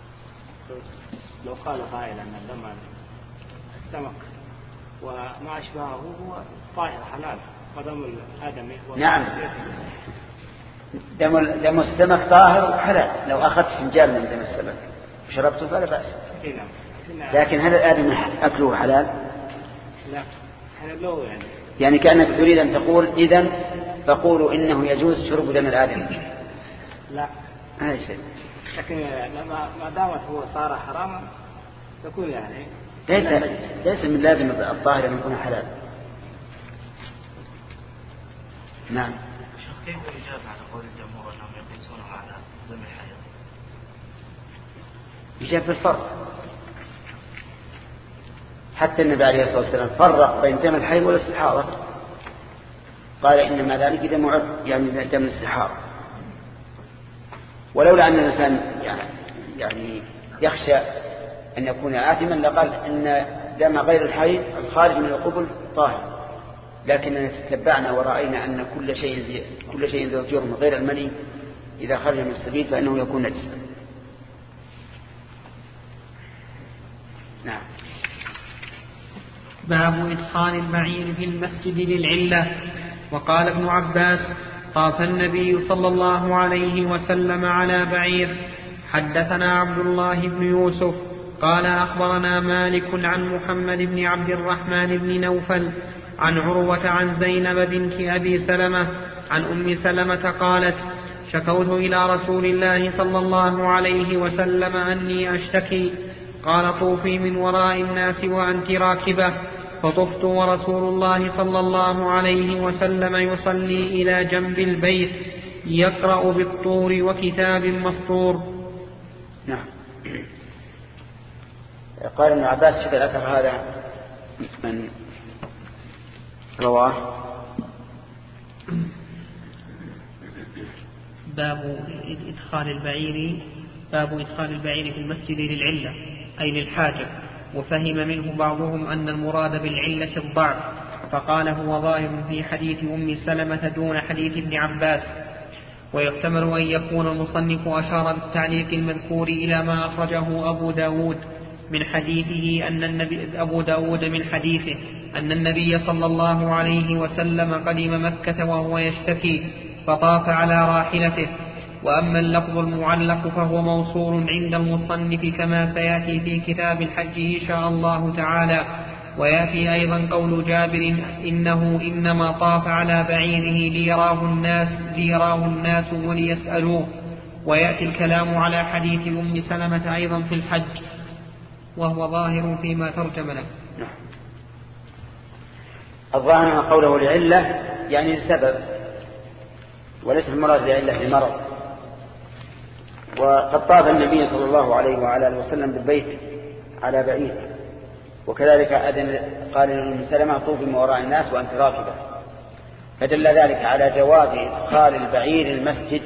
لو قال قائل أن دم السمك وما أشبهه هو طاهر حلال، ودم الآدمي نعم، دم دم السمك طاهر وحلال. لو أخذت فنجان من دم السمك وشربته فلا بأس، لكن هل الآدمي أكله حلال؟ لا، حلال يعني. يعني كأنك تريد أن تقول إذن فقولوا إنه يجوز شرب دم الآدمي. لا هذا شيء، لكن ما دامت هو صار حراما تكون يعني ليس ليس من لازم الطاهر أن يكون حلال. نعم. كيف يجاب على قول الجمهور أنهم يقيسونه على دم الحيض؟ يجاب بالفرق، حتى النبي عليه الصلاة والسلام فرق بين دم الحيض والاستحاضة، قال إنما ذلك دم عرض، يعني دم الاستحاضة. ولولا أن الإنسان يعني يخشى أن يكون آثما لقال إن دم غير الحيض الخارج من القبل طاهر، لكننا تتبعنا ورأينا أن كل شيء كل شيء ذو جرم غير المني إذا خرج من السبيل فإنه يكون نجسا. نعم. باب إدخال البعير في المسجد للعلة. وقال ابن عباس: طاف النبي صلى الله عليه وسلم على بعير. حدثنا عبد الله بن يوسف قال أخبرنا مالك عن محمد بن عبد الرحمن بن نوفل عن عروة عن زينب بنت أبي سلمة عن أم سلمة قالت: شكوت إلى رسول الله صلى الله عليه وسلم أني أشتكي، قال: طوفي من وراء الناس وأنت راكبة. فطفت ورسول الله صلى الله عليه وسلم يصلي إلى جنب البيت يقرأ بالطور وكتاب مسطور. نعم. قال ابن عباس: شكل الأثر هذا من رواه؟ باب إدخال البعير باب إدخال البعير في المسجد للعلة أي للحاجة، وفهم منه بعضهم أن المراد بالعلة الضعف، فقال هو ظاهر في حديث أم سلمة دون حديث ابن عباس. ويحتمل أن يكون المصنف أشار بالتعليق المذكور إلى ما أخرجه أبو داود من حديثه أن النبي أبو داود من حديثه أن النبي صلى الله عليه وسلم قدم مكة وهو يشتكي، فطاف على راحلته. وأما اللفظ المعلق فهو موصول عند المصنف كما سيأتي في كتاب الحج إن شاء الله تعالى. ويأتي أيضا قول جابر إنه إنما طاف على بعيره ليراه الناس, ليراه الناس وليسألوه. ويأتي الكلام على حديث أم سلمة أيضا في الحج وهو ظاهر فيما ترجم له. الظاهر قوله لعلة يعني لسبب، وليس المراد لعلة لمرض. وقد طاف النبي صلى الله عليه وعلى اله وسلم بالبيت على بعيد، وكذلك أذن قال لأم سلمة طوفي من وراء الناس وأنت راكبة، فدل ذلك على جواز إدخال البعير المسجد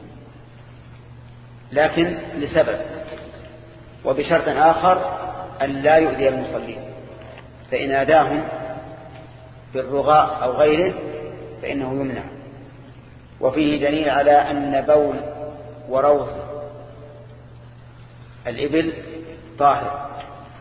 لكن لسبب، وبشرط آخر أن لا يؤذي المصلين، فإن أداهم بالرغاء أو غيره فإنه يمنع. وفيه دليل على أن بول وروث الإبل طاهر،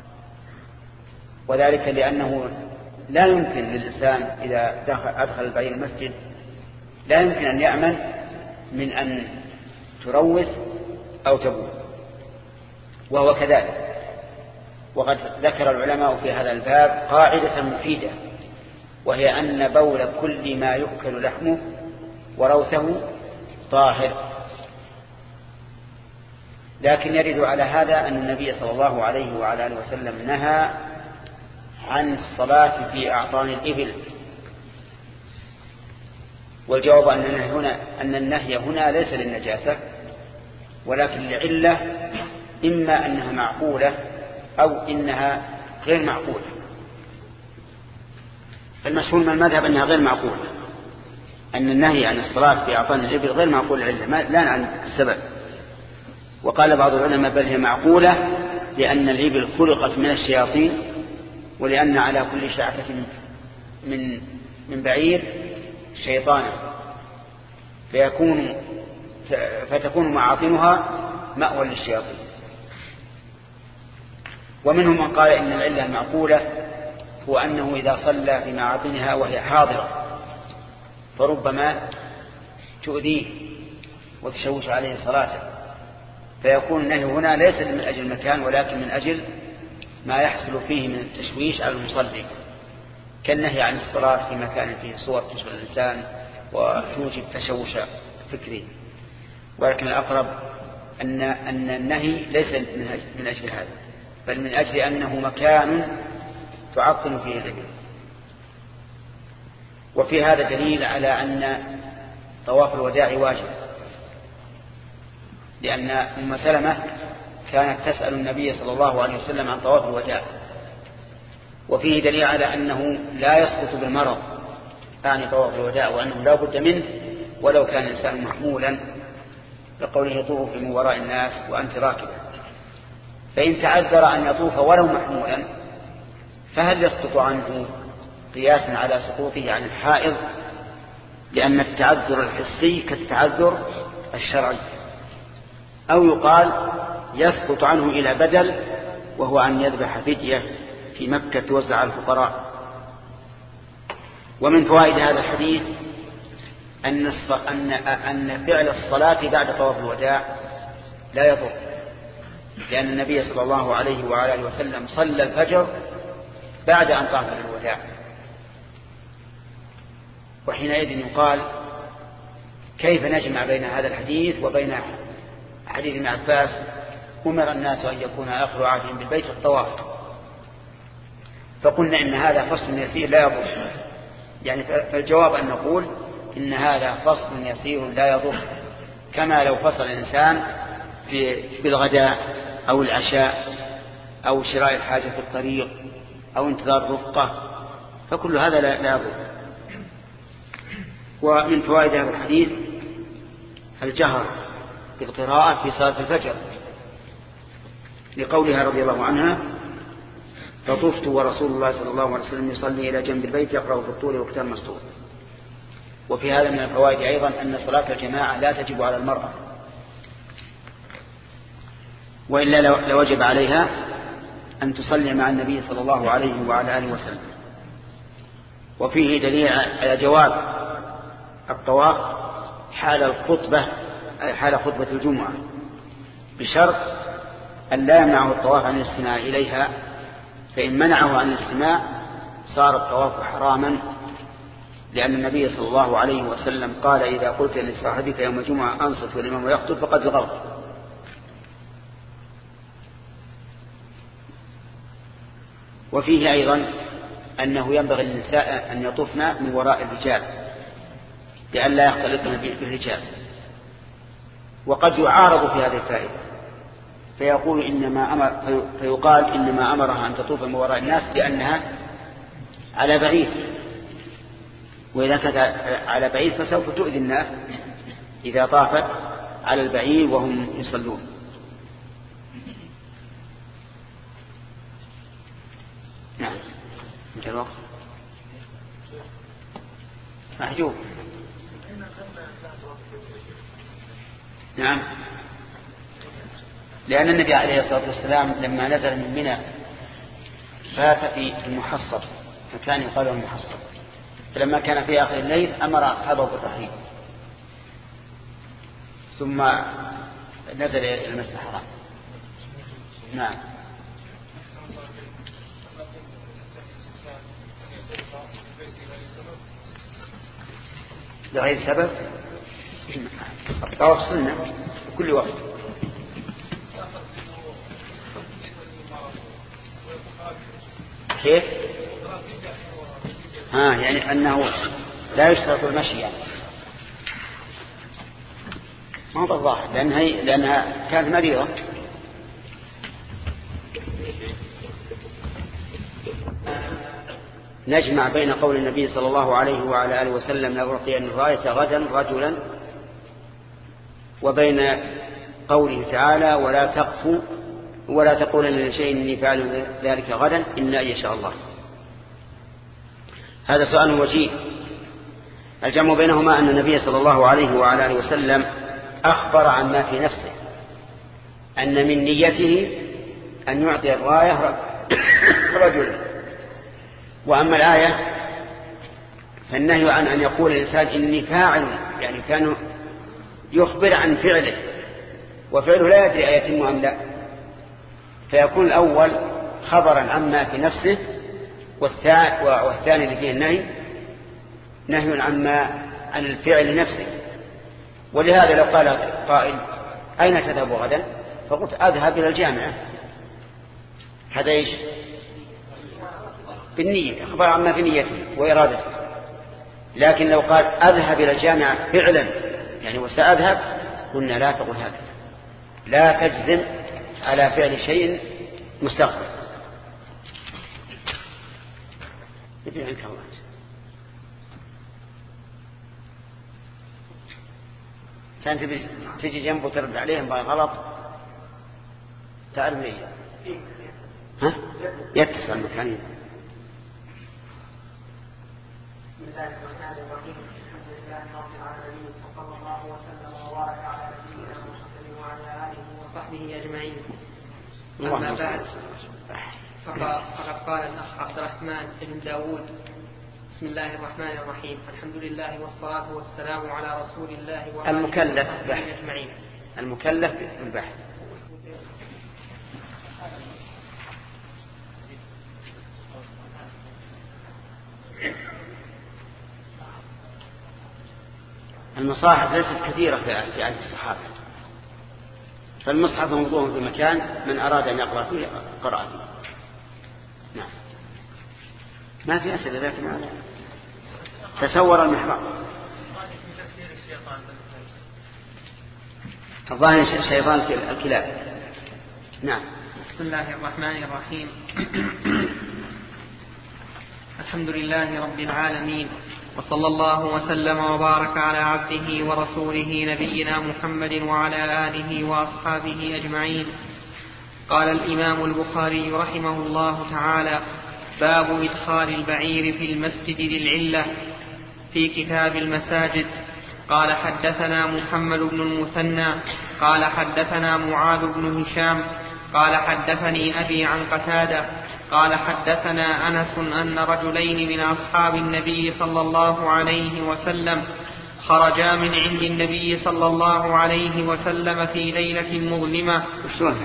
وذلك لأنه لا يمكن للإنسان إذا دخل أدخل البعير المسجد لا يمكن أن يأمن من أن تروث أو تبول، وهو كذلك. وقد ذكر العلماء في هذا الباب قاعدة مفيدة، وهي أن بول كل ما يؤكل لحمه وروثه طاهر. لكن يرد على هذا أن النبي صلى الله عليه وعلى آله وسلم نهى عن الصلاة في أعطان الإبل، والجواب أن النهي هنا, أن النهي هنا ليس للنجاسة ولكن لعلة، إما أنها معقولة أو إنها غير معقولة. فالمشهور من المذهب أنها غير معقولة، أن النهي عن الصلاة في أعطان الإبل غير معقول العلة لا عن السبب. وقال بعض العلماء بل هي معقولة لأن الإبل خلقت من الشياطين، ولأن على كل شعفة من من بعير شيطانا، فيكون فتكون معاطنها مأوى للشياطين. ومنهم من قال إن العلة المعقولة هو أنه إذا صلى في معاطنها وهي حاضرة فربما تؤذيه وتشوش عليه صلاته، فيكون النهي هنا ليس من أجل المكان ولكن من أجل ما يحصل فيه من التشويش على المصلي، كالنهي عن الصلاة في مكان فيه صور تشغل الإنسان وتوجب تشوش فكري. ولكن الأقرب أن أن النهي ليس من أجل هذا، بل من أجل أنه مكان تعطل فيه الإبل. وفي هذا دليل على أن طواف الوداع واجب، لأن أم سلمة كانت تسأل النبي صلى الله عليه وسلم عن طواف الوداع. وفيه دليل على أنه لا يسقط بالمرض يعني طواف الوداع، وأنه لا بد منه ولو كان الإنسان محمولا، لقوله يطوف من وراء الناس وأنت راكبة. فإن تعذر أن يطوف ولو محمولا فهل يسقط عنه قياسا على سقوطه عن الحائض؟ لأن التعذر الحسي كالتعذر الشرعي. أو يقال يسقط عنه إلى بدل، وهو أن يذبح فدية في مكة توزع على الفقراء. ومن فوائد هذا الحديث أن أن أن فعل الصلاة بعد طواف الوداع لا يضر، لأن النبي صلى الله عليه وعلى آله وسلم صلى الفجر بعد أن طاف الوداع. وحينئذ يقال كيف نجمع بين هذا الحديث وبين حديث ابن عباس أمر الناس أن يكون آخر عهدهم بالبيت الطواف؟ فقلنا إن هذا فصل يسير لا يضر، يعني فالجواب أن نقول إن هذا فصل يسير لا يضر، كما لو فصل الإنسان في بالغداء أو العشاء أو شراء الحاجة في الطريق أو انتظار رفقة، فكل هذا لا يضر. ومن فوائد هذا الحديث الجهر بالقراءة في صلاة الفجر، لقولها رضي الله عنها فطفت ورسول الله صلى الله عليه وسلم يصلي إلى جنب البيت يقرأ في الطول وكتاب مسطور. وفي هذا من الفوائد أيضا أن صلاة الجماعة لا تجب على المرأة، وإلا لوجب عليها أن تصلي مع النبي صلى الله عليه وعلى آله وسلم. وفيه دليل على جواز الطواف حال الخطبة أي حال خطبة الجمعة، بشرط أن لا يمنعه الطواف عن الاستماع إليها، فإن منعه عن الاستماع صار الطواف حراما، لأن النبي صلى الله عليه وسلم قال: إذا قلت لصاحبك يوم الجمعة أنصت والإمام يخطب فقد لغوت. وفيه أيضا أنه ينبغي للنساء أن يطوفن من وراء الرجال لئلا يختلطن بالرجال. وقد يعارض في هذه الفائدة فيقول إنما أمر فيقال إنما أمرها أن تطوف من وراء الناس لأنها على بعيد، وإذا كانت على بعيد فسوف تؤذي الناس إذا طافت على البعيد وهم يصلون. نعم انت الوقت محجوب. نعم، لأن النبي عليه الصلاة والسلام لما نزل من منى فات في المحصب، مكان يقال له المحصب، فلما كان في آخر الليل أمر أصحابه بالرحيل، ثم نزل إلى المسجد الحرام. نعم. لغير سبب الطواف سنة في كل وقت. كيف؟ ها يعني أنه لا يشترط المشي يعني. ما هو بالظاهر لأن هي لأنها كانت مريضة. نجمع بين قول النبي صلى الله عليه وعلى آله وسلم: لأعطين الراية غدا رجلا، وبين قوله تعالى: ولا تقف ولا تقولن لشيء إني فاعل ذلك غدا إلا أن يشاء الله. هذا سؤال وجيه. الجمع بينهما أن النبي صلى الله عليه وعلى آله وسلم أخبر عن ما في نفسه، أن من نيته أن يعطي الراية رجلا. وأما الآية فالنهي عن أن يقول الإنسان إني فاعل، يعني كان يخبر عن فعله وفعله لا يدري أيتم أم لا، فيكون الأول خبرا عما في نفسه، والثاني اللي فيه النهي نهي عما عن الفعل نفسه. ولهذا لو قال قائل: أين تذهب غدا؟ فقلت: أذهب إلى الجامعة، هذا إيش؟ بالنية، أخبر عما في نيته وإرادته. لكن لو قال: أذهب إلى الجامعة فعلا يعني وسأذهب، قلنا لا تقول هذا، لا تجزم على فعل شيء مستقبل. يبين عنك الله. كانت تجي جنبه وترد عليهم بقى غلط، تعرف ليه؟ ها؟ يتصل المكانين. بسم الله الرحمن الرحيم. الحمد لله رب العالمين، وصلى الله وسلم وبارك على نبينا محمد وعلى اله وصحبه اجمعين. اما بعد، فقد قال الاخ عبد الرحمن بن داود: بسم الله الرحمن الرحيم، الحمد لله والصلاه والسلام على رسول الله وعلى اله وصحبه اجمعين. المكلف بالبحث. المصاحف ليست كثيرة في عهد الصحابة، فالمصحف موضوع في مكان من أراد أن يقرأ فيه قرأ فيه. نعم، ما في أسئلة، لكن تصور المحراب. الظاهر شيطان الكلاب. نعم. بسم الله الرحمن الرحيم. الحمد لله رب العالمين، وصلى الله وسلم وبارك على عبده ورسوله نبينا محمد وعلى آله وأصحابه أجمعين. قال الإمام البخاري رحمه الله تعالى: باب إدخال البعير في المسجد للعلة، في كتاب المساجد. قال: حدثنا محمد بن المثنى قال حدثنا معاذ بن هشام قال حدثني أبي عن قتادة قال حدثنا أنس أن رجلين من أصحاب النبي صلى الله عليه وسلم خرجا من عند النبي صلى الله عليه وسلم في ليلة مظلمة. شلون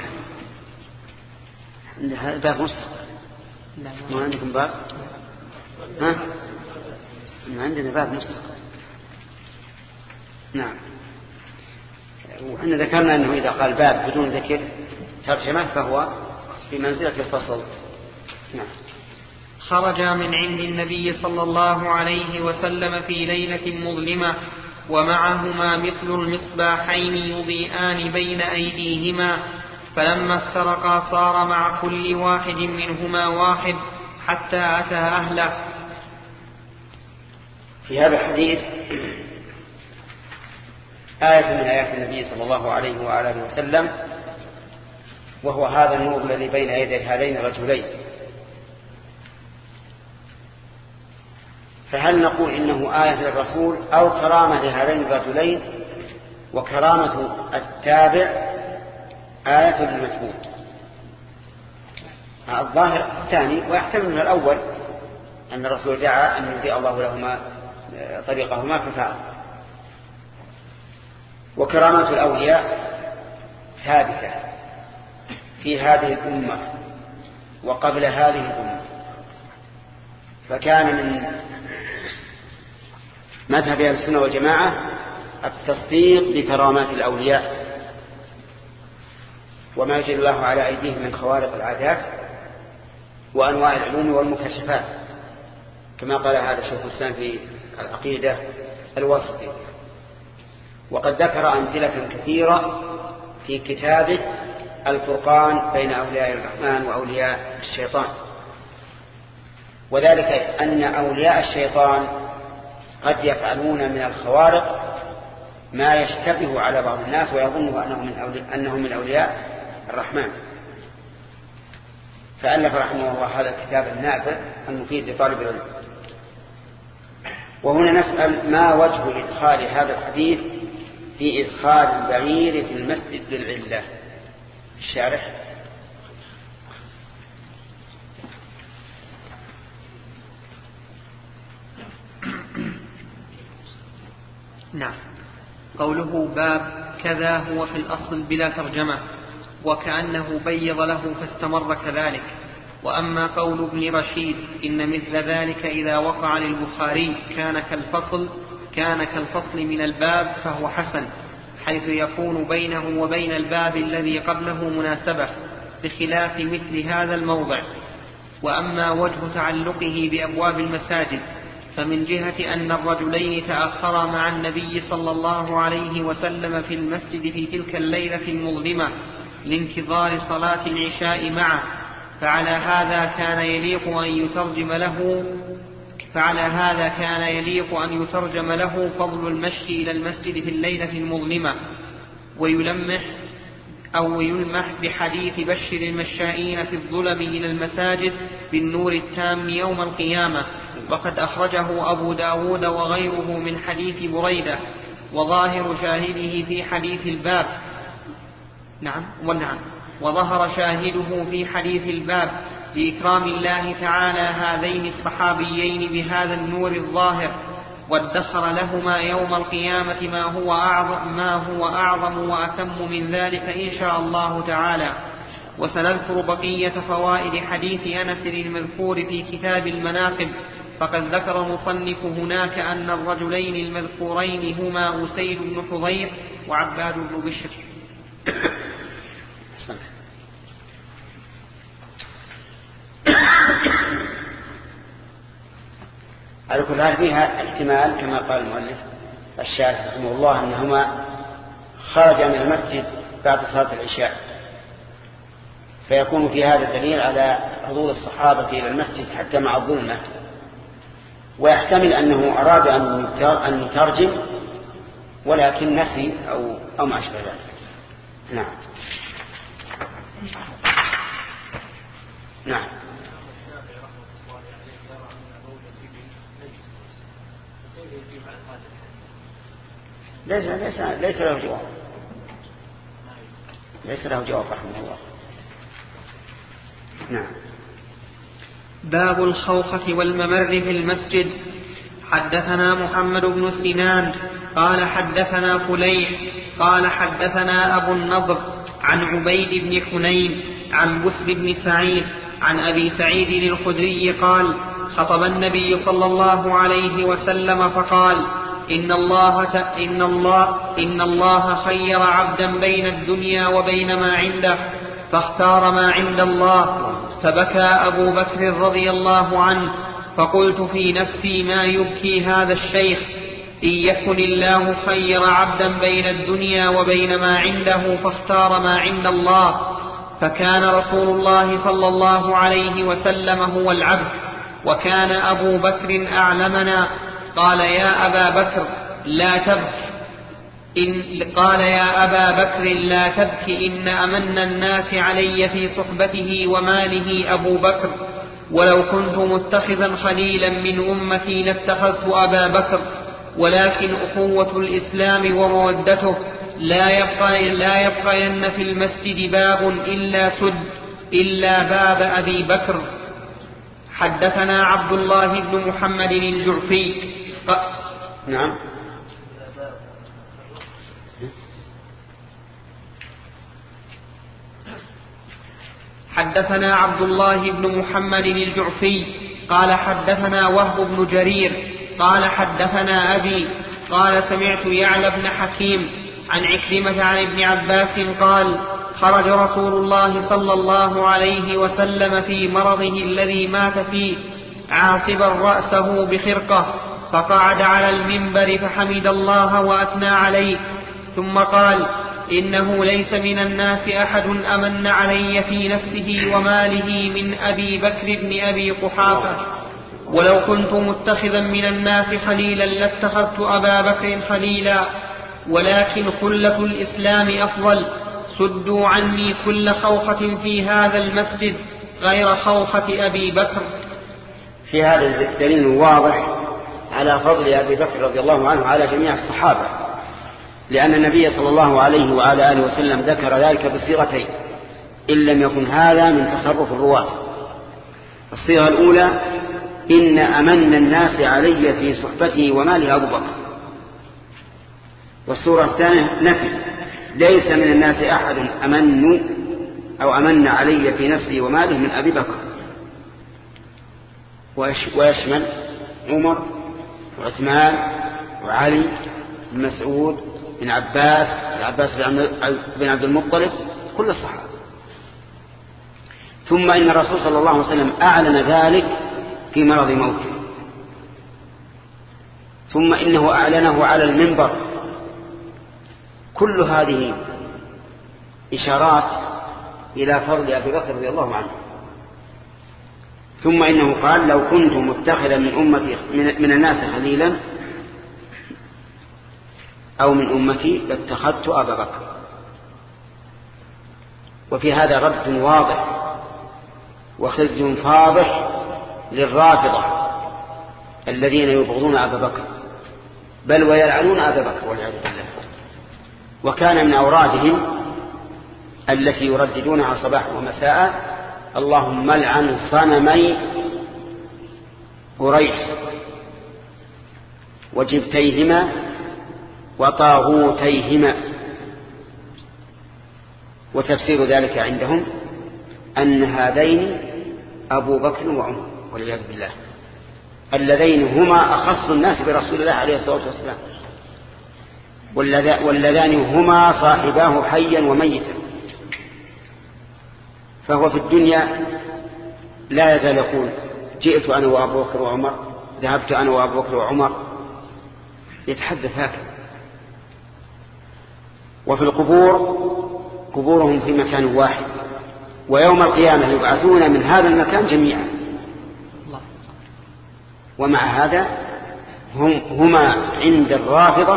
هذا باب مستقل؟ لا ما عندكم باب؟ ها؟ عندنا باب مستقل. نعم. وإحنا ذكرنا أنه إذا قال باب بدون ذكر ترجمة فهو في منزلة الفصل. نعم. خرج من عند النبي صلى الله عليه وسلم في ليلة مظلمة ومعهما مثل المصباحين يضيئان بين أيديهما، فلما افترقا صار مع كل واحد منهما واحد حتى أتى أهله. في هذا الحديث آية من آيات النبي صلى الله عليه وآله وسلم، وهو هذا النور الذي بين يدي هذين الرجلين. فهل نقول إنه آية للرسول أو كرامة لهذين الرجلين، وكرامة التابع آية للمتبوع؟ الظاهر الثاني، ويحتمل من الأول أن الرسول دعا أن يضيء الله لهما طريقهما ففعل. وكرامة الأولياء ثابتة في هذه الأمة وقبل هذه الأمة، فكان من مذهب أهل السنة والجماعة التصديق بكرامات الأولياء وما يجري الله على أيديهم من خوارق العادات وأنواع العلوم والمكاشفات، كما قال هذا شيخ الإسلام في العقيدة الواسطية. وقد ذكر أمثلة كثيرة في كتابه الفرقان بين أولياء الرحمن وأولياء الشيطان، وذلك أن أولياء الشيطان قد يفعلون من الخوارق ما يشتبه على بعض الناس ويظنه أنه من أولياء, أنه من أولياء الرحمن. فألف رحمه الله هذا الكتاب النافع المفيد لطالب العلم. وهنا نسأل ما وجه إدخال هذا الحديث في إدخال البعير في المسجد للعلة؟ الشارح. نعم. قوله باب كذا هو في الأصل بلا ترجمة، وكأنه بيض له فاستمر كذلك. وأما قول ابن رشيد إن مثل ذلك إذا وقع للبخاري كان كالفصل كان كالفصل من الباب فهو حسن، حيث يكون بينه وبين الباب الذي قبله مناسبة، بخلاف مثل هذا الموضع. وأما وجه تعلقه بأبواب المساجد فمن جهة أن الرجلين تأخرا مع النبي صلى الله عليه وسلم في المسجد في تلك الليلة المظلمة لانتظار صلاة العشاء معه، فعلى هذا كان يليق أن يترجم له فعلى هذا كان يليق أن يترجم له فضل المشي إلى المسجد في الليلة المظلمة، ويلمح أو يلمح بحديث بشر المشائين في الظلم إلى المساجد بالنور التام يوم القيامة. وقد أخرجه أبو داود وغيره من حديث بريدة، وظاهر شاهده في حديث الباب نعم ونعم وظهر شاهده في حديث الباب بإكرام الله تعالى هذين الصحابيين بهذا النور الظاهر، وادخر لهما يوم القيامة ما هو أعظم, ما هو أعظم وأتم من ذلك إن شاء الله تعالى. وسنذكر بقية فوائد حديث أنس المذكور في كتاب المناقب. فقد ذكر المصنف هناك أن الرجلين المذكورين هما أسيد بن حضير وعباد بن بشر. على كل حال فيها احتمال كما قال المؤلف الشارح رحمه الله أنهما خرجا من المسجد بعد صلاة العشاء، فيكون في هذا دليل على حضور الصحابة إلى المسجد حتى مع الظلمة. ويحتمل أنه أراد أن يترجم ولكن نسي أو, أو ما أشبه ذلك. نعم نعم ليس, ليس, ليس له جواب ليس له جواب رحمه الله. نعم. باب الخوخة والممر في المسجد. حدثنا محمد بن سنان قال حدثنا فليح قال حدثنا أبو النضر عن عبيد بن حنين عن بسر بن سعيد عن أبي سعيد الخدري قال خطب النبي صلى الله عليه وسلم فقال إن الله, ت... إن الله, إن الله خير عبدا بين الدنيا وبين ما عنده فاختار ما عند الله. فبكى أبو بكر رضي الله عنه فقلت في نفسي ما يبكي هذا الشيخ إن يكن الله خير عبدا بين الدنيا وبين ما عنده فاختار ما عند الله. فكان رسول الله صلى الله عليه وسلم هو العبد وكان أبو بكر أعلمنا. قال يا أبا بكر لا تبك إن قال يا أبا بكر لا تبك إن أمن الناس علي في صحبته وماله أبو بكر ولو كنت متخذا خليلا من أمتي لاتخذت أبا بكر ولكن أخوة الإسلام ومودته لا يبقى لا يبقين في المسجد باب إلا سد إلا باب أبي بكر. حدثنا عبد الله بن محمد الجعفي ق... نعم حدثنا عبد الله بن محمد الجعفي قال حدثنا وهب بن جرير قال حدثنا أبي قال سمعت يعلى بن حكيم عن عكرمة عن ابن عباس قال خرج رسول الله صلى الله عليه وسلم في مرضه الذي مات فيه عاصبا رأسه بخرقة فقعد على المنبر فحمد الله وأثنى عليه ثم قال إنه ليس من الناس أحد أمن علي في نفسه وماله من أبي بكر بن أبي قحافة ولو كنت متخذا من الناس خليلا لاتخذت أبا بكر خليلا ولكن خلة الإسلام أفضل. سدوا عني كل خوخة في هذا المسجد غير خوخة أبي بكر. في هذا الدليل واضح على فضل أبي بكر رضي الله عنه على جميع الصحابة لأن النبي صلى الله عليه وعلى آله وسلم ذكر ذلك بصيغتين إن لم يكن هذا من تصرف الرواة. الصيغة الأولى إن أمن الناس علي في صحبته وماله أبو بكر، والصورة الثانية نفي ليس من الناس أحد أمن أو أمن علي في نفسه وماله من أبي بكر، ويشمل عمر وعثمان وعلي بن مسعود بن عباس بن عباس بن عبد المطلب كل الصحابة. ثم إن الرسول صلى الله عليه وسلم أعلن ذلك في مرض موته، ثم إنه أعلنه على المنبر. كل هذه إشارات إلى فضل أبي بكر رضي الله عنه. ثم إنه قال لو كنت متخذا من أمتي من الناس خليلا أو من أمتي لاتخذت أبا بكر. وفي هذا رد واضح وخزي فاضح للرافضة الذين يبغضون أبا بكر بل ويلعنون أبا بكر والعياذ بالله. وكان من أورادهم التي يرددونها صباحا ومساء اللهم لعن صنمي قريش وجبتيهما وطاغوتيهما. وتفسير ذلك عندهم أن هذين أبو بكر وعمر والعياذ بالله اللذين هما أخص الناس برسول الله عليه الصلاة والسلام واللذان هما صاحباه حيا وميتا. فهو في الدنيا لا يزال يقول جئت أنا وأبو بكر وعمر، ذهبت أنا وأبو بكر وعمر، يتحدث هكذا. وفي القبور قبورهم في مكان واحد، ويوم القيامة يبعثون من هذا المكان جميعا. ومع هذا هم هما عند الرافضة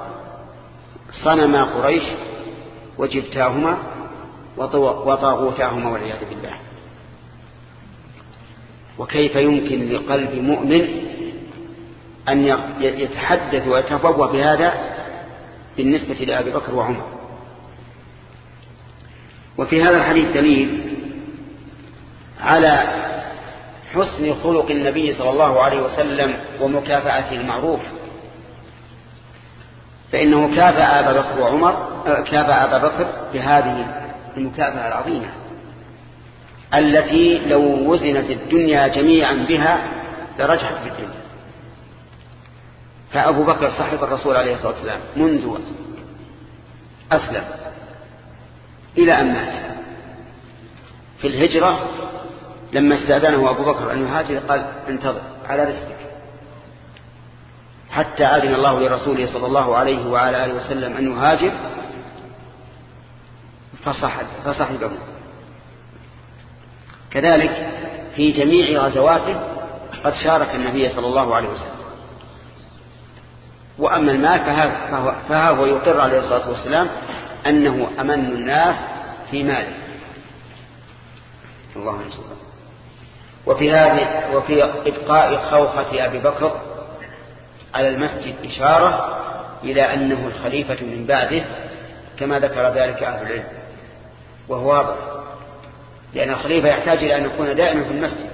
صنما قريش وجبتاهما وطاغوتاهما والعياذ بالله. وكيف يمكن لقلب مؤمن أن يتحدث ويتفوه بهذا بالنسبة لأبي بكر وعمر؟ وفي هذا الحديث دليل على حسن خلق النبي صلى الله عليه وسلم ومكافأته المعروف، فإنه كافأ أبا بكر وعمر كافأ أبا بكر بهذه المكافأة العظيمة التي لو وزنت الدنيا جميعا بها لرجحت بالدنيا. فأبو بكر صاحب الرسول عليه الصلاة والسلام منذ أسلم إلى أن مات. في الهجرة لما استأذنه أبو بكر أن يهاجر قال انتظر على رزقك، حتى أذن الله لرسوله صلى الله عليه وعلى آله وسلم أن يهاجر فصحب فصحبه. كذلك في جميع غزواته قد شارك النبي صلى الله عليه وسلم. وأما المال فها هو يقر عليه الصلاة والسلام أنه أمن الناس في ماله. الله عليه وسلم. وفي هذه وفي إبقاء خوخة أبي بكر على المسجد إشارة إلى أنه الخليفة من بعده كما ذكر ذلك أهل العلم، وهو واضح، لأن الخليفة يحتاج إلى أن يكون دائما في المسجد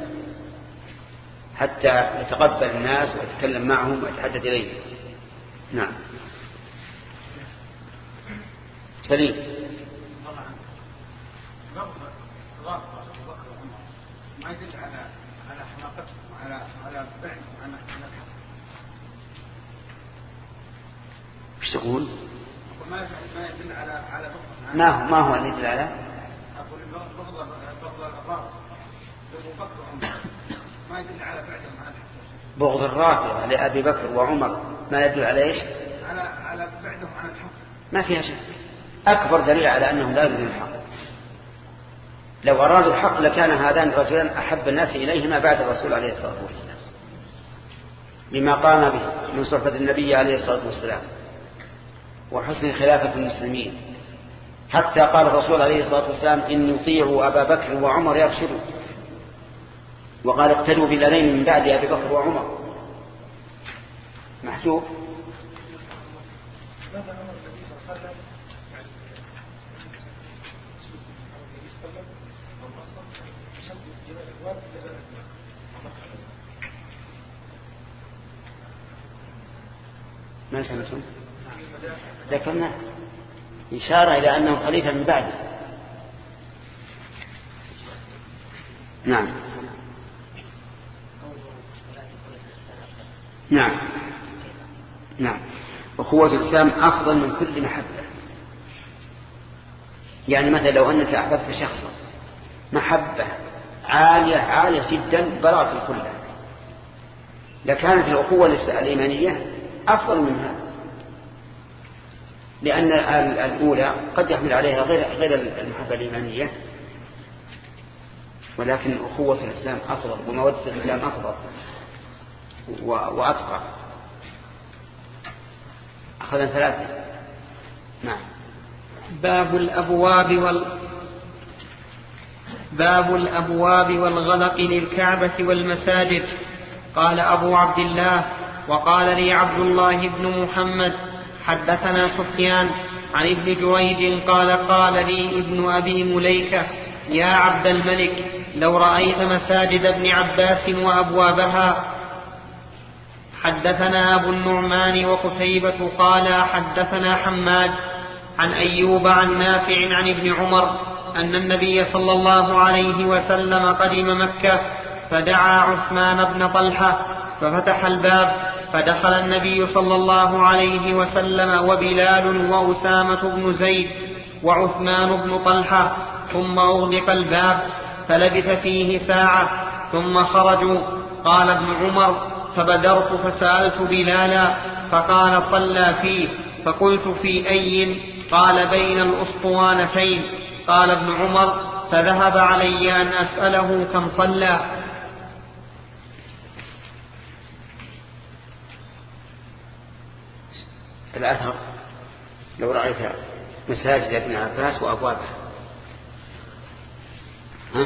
حتى يتقبل الناس ويتكلم معهم ويتحدث إليهم. نعم. سليم. ما يدل على على حماقته وعلى على بعده عن عن الحق. ايش تقول؟ ما ما يدل على على بغض. ما هو ما هو اللي يدل على؟ أقول بغض بغض الرافضة لأبو بكر وعمر ما يدل على بعده عن الحق. بغض الرافضة لأبي بكر وعمر ما يدل على ايش؟ على على بعده عن الحق. ما فيها شيء. أكبر دليل على أنهم لا يريدون الحق. لو أرادوا الحق لكان هذان الرجلان أحب الناس إليهما بعد الرسول عليه الصلاة والسلام لما قام به من صحبة النبي عليه الصلاة والسلام وحسن خلافة المسلمين، حتى قال الرسول عليه الصلاة والسلام إن يطيعوا أبا بكر وعمر يرشدوا، وقال اقتدوا بالذين من بعد أبي بكر وعمر. محسوب. ما سمعتم؟ ذكرنا إشارة إلى أنه خليفة من بعده. نعم نعم نعم. أخوة الإسلام أفضل من كل محبة. يعني مثلا لو أنك أحببت شخصا محبة عالية عالية جدا بلغت الكل، لكانت الأخوة الإيمانية أفضل منها، لأن الأولى قد يحمل عليها غير غير المحبة الإيمانية، ولكن أخوة الإسلام أفضل ومودة الإسلام أفضل وأتقى. أخذنا ثلاثة. نعم. باب الأبواب وال باب الأبواب والغلق للكعبة والمساجد. قال أبو عبد الله وقال لي عبد الله بن محمد حدثنا سفيان عن ابن جريج قال قال لي ابن أبي مليكة يا عبد الملك لو رأيت مساجد ابن عباس وأبوابها. حدثنا أبو النعمان وقتيبة قال حدثنا حماد عن أيوب عن نافع عن ابن عمر أن النبي صلى الله عليه وسلم قدم مكة فدعا عثمان بن طلحة ففتح الباب فدخل النبي صلى الله عليه وسلم وبلال وأسامة بن زيد وعثمان بن طلحة، ثم أغلق الباب فلبث فيه ساعة ثم خرجوا. قال ابن عمر فبدرت فسألت بلالا فقال صلى فيه، فقلت في أي؟ قال بين الأسطوانتين. قال ابن عمر فذهب علي أن أسأله كم صلى. الأثر لو رأيت مساجد ابن عباس وأبوابها. ها؟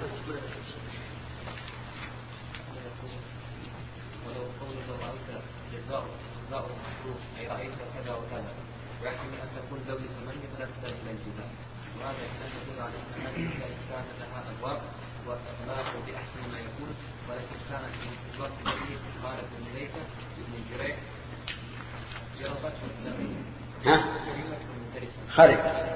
ولو قول لو رأيت جزاء جزاء محدود أي رأيت كذا وكذا، ويحتمل أن تكون ذوي ثمانية فلا تحتاج إلى الجزاء، وهذا يحتمل يدل على أن هذه كانت لها أبواب وماته بأحسن ما يكون، ولكن كانت في الوقت الذي قال ابن مليكة ابن الجريح جربته الدمين ها؟ خرجت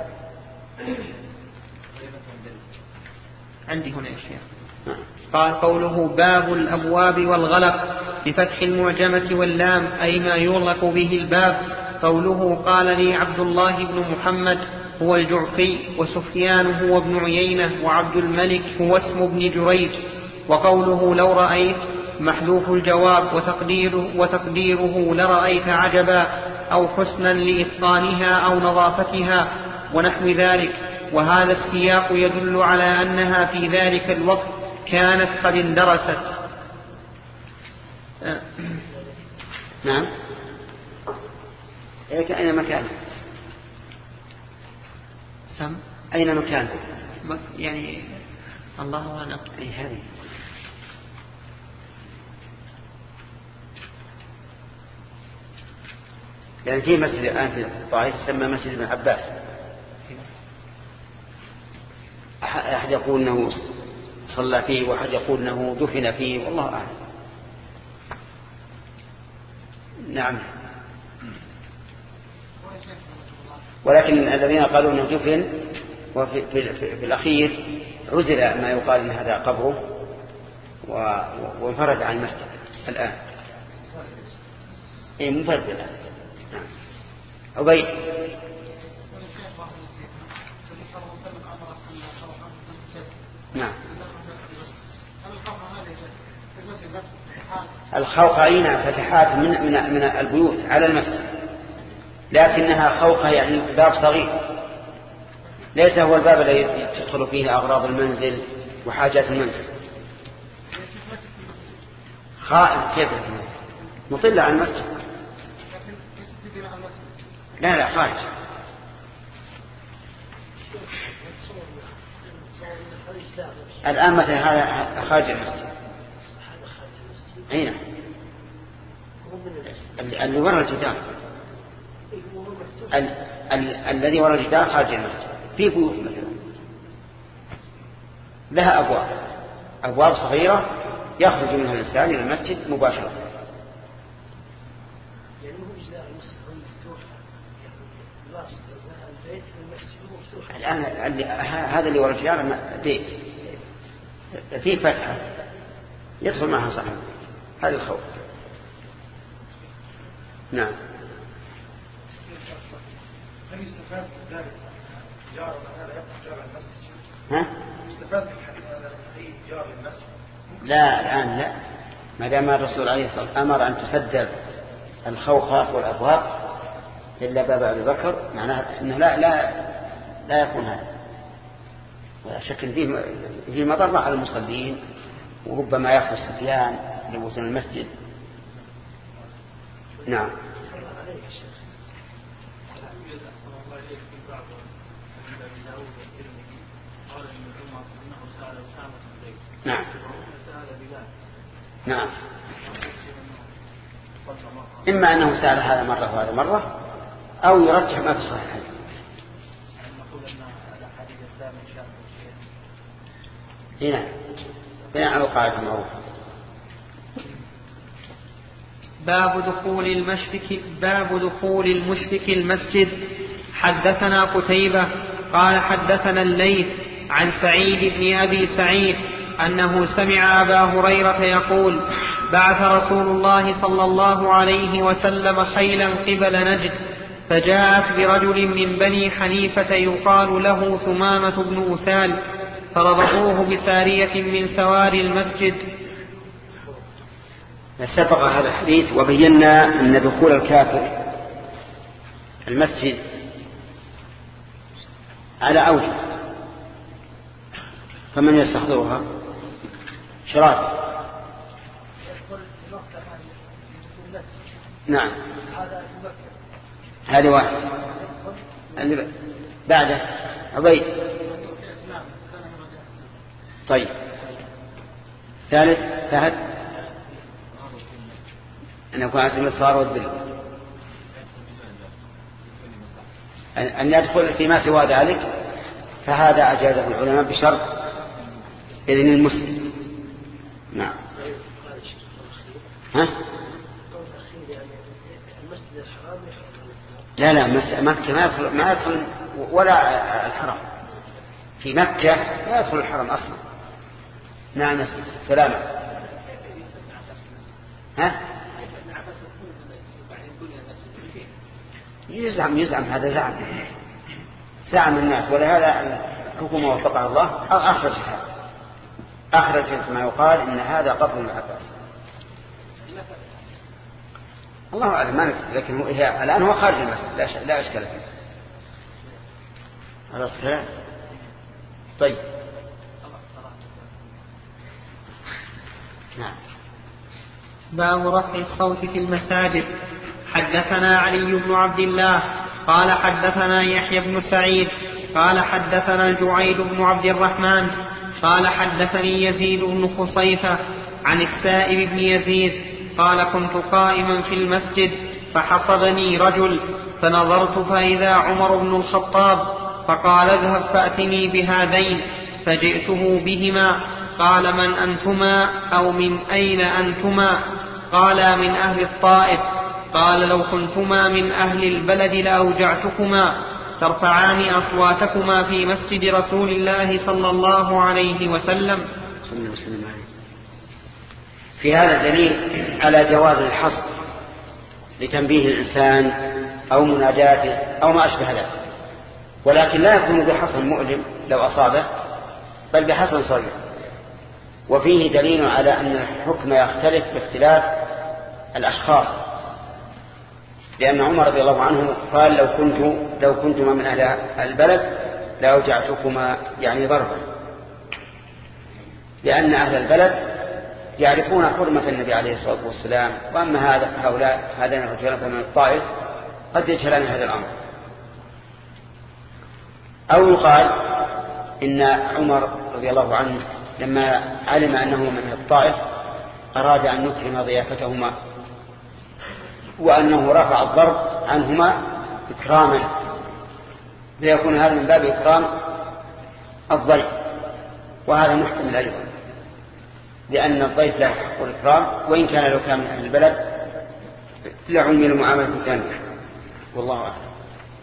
عندي هنا يا شيخ. قال قوله باب الأبواب والغلق بفتح المعجمة واللام أي ما يغلق به الباب. قوله قال لي عبد الله بن محمد هو الجعفي، وسفيان هو ابن عيينة، وعبد الملك هو اسم ابن جريج. وقوله لو رأيت محذوف الجواب وتقديره, وتقديره لرأيت عجبا أو حسنا لإتقانها أو نظافتها ونحو ذلك. وهذا السياق يدل على أنها في ذلك الوقت كانت قد اندرست. نعم. أين مكان؟ سم أين مكان؟ يعني الله أعلم. أي هذه يعني في مسجد الآن في الطائف يسمى مسجد ابن عباس، أحد يقول أنه صلى فيه وأحد يقول أنه دفن فيه، والله أعلم. نعم. ولكن الذين قالوا أنه دفن وفي في, في, في الأخير عزل ما يقال أن هذا قبره وانفرد عن المسجد الآن. إيه منفرد الآن. نعم. أبي نعم. الخوخة أين فتحات من من من البيوت على المسجد، لكنها خوخة يعني باب صغير، ليس هو الباب الذي تدخل فيه أغراض المنزل وحاجات المنزل. خائف كيف مطلة على المسجد؟ لا لا خارج. الآن مثلا هذا خارج المسجد. أين؟ اللي وراء الجدار. ال... ال... الذي وراء الجدار خارج المسجد. في بيوت مثلا لها أبواب أبواب صغيرة يخرج منها الإنسان إلى المسجد مباشرة. الآن هذا اللي وراء الجدار فيه فتحة يدخل معها صحيح. هذا الخوف. نعم. هل يستفاد من ذلك جار هذا يفتح جار المسجد؟ ها؟ يستفاد من الحديث جار المسجد؟ لا الآن لا، ما دام الرسول عليه الصلاة والسلام أمر أن تسدد الخوخات والأبواب إلا باب أبي بكر، معناها أنه لا لا لا يكون هذا، ولا شك فيه في مضرة على المصلين، وربما يأخذ سفيان لوزن المسجد. نعم. نعم. نعم. إما أنه سأل هذا مرة وهذا مرة، أو يرجح ما في الصحيحين. هنا بناء على القاعدة المعروفة. باب دخول المشرك باب دخول المشرك المسجد. حدثنا قتيبة قال حدثنا الليث عن سعيد بن أبي سعيد أنه سمع أبا هريرة يقول بعث رسول الله صلى الله عليه وسلم خيلا قبل نجد، فجاءت برجل من بني حنيفة يقال له ثمامة بن أثال، فربطوه بسارية من سواري المسجد. سبق هذا الحديث وبينا أن دخول الكافر المسجد على أوجه، فمن يستحضرها؟ شراب. نعم. هذه واحد. اللي بعده عبيد. طيب. ثالث فهد أن يكون عزم الصغار والذل، أن يدخل فيما سوى ذلك، فهذا أجازه العلماء بشرط إذن المسلم. نعم. ها؟ لا لا مكة ما يدخل ما يدخل ولا الحرم. في مكة لا يدخل الحرم أصلا. نعم سلامة. ها؟ يزعم يزعم هذا زعم زعم الناس، ولهذا الحكومة وفقها الله أخرج أخرجت ما يقال إن هذا قبر ابن عباس. الله أعلم ما نكتب، لكن هو الآن هو خارج المسجد لا, لا أشكال فيه. هذا الصلاة. طيب نعم. باب رفع الصوت في المساجد. حدثنا علي بن عبد الله قال حدثنا يحيى بن سعيد قال حدثنا جعيد بن عبد الرحمن قال حدثني يزيد بن خصيفة عن السائب بن يزيد قال كنت قائما في المسجد فحصبني رجل فنظرت فإذا عمر بن الخطاب فقال اذهب فأتني بهذين فجئته بهما. قال من أنتما أو من أين أنتما؟ قالا من أهل الطائف. قال لو كنتما من أهل البلد لأوجعتكما ترفعان أصواتكما في مسجد رسول الله صلى الله عليه وسلم. في هذا دليل على جواز الحصر لتنبيه الإنسان أو مناجاته أو ما أشبه ذلك، ولكن لا يكون بحصر مؤلم لو أصابه، بل بحصر صغير. وفيه دليل على أن الحكم يختلف باختلاف الأشخاص، لأن عمر رضي الله عنه قال لو كنت لو كنتما من أهل البلد لأوجعتكما يعني ضربا، لأن أهل البلد يعرفون حرمة النبي عليه الصلاة والسلام، وأما هذا هؤلاء هذين الرجال من الطائف قد يجهلان هذا الأمر. أو يقال إن عمر رضي الله عنه لما علم أنه من الطائف أراد أن يكرم ضيافتهما، وأنه رفع الضرب عنهما إكراما، ليكون هذا من باب إكرام الضيف، وهذا محتمل أيضا، لأن الضيف لا يحق الإكرام، وإن كان لو كان من أهل البلد لعمل معاملة ثانية، والله أعلم.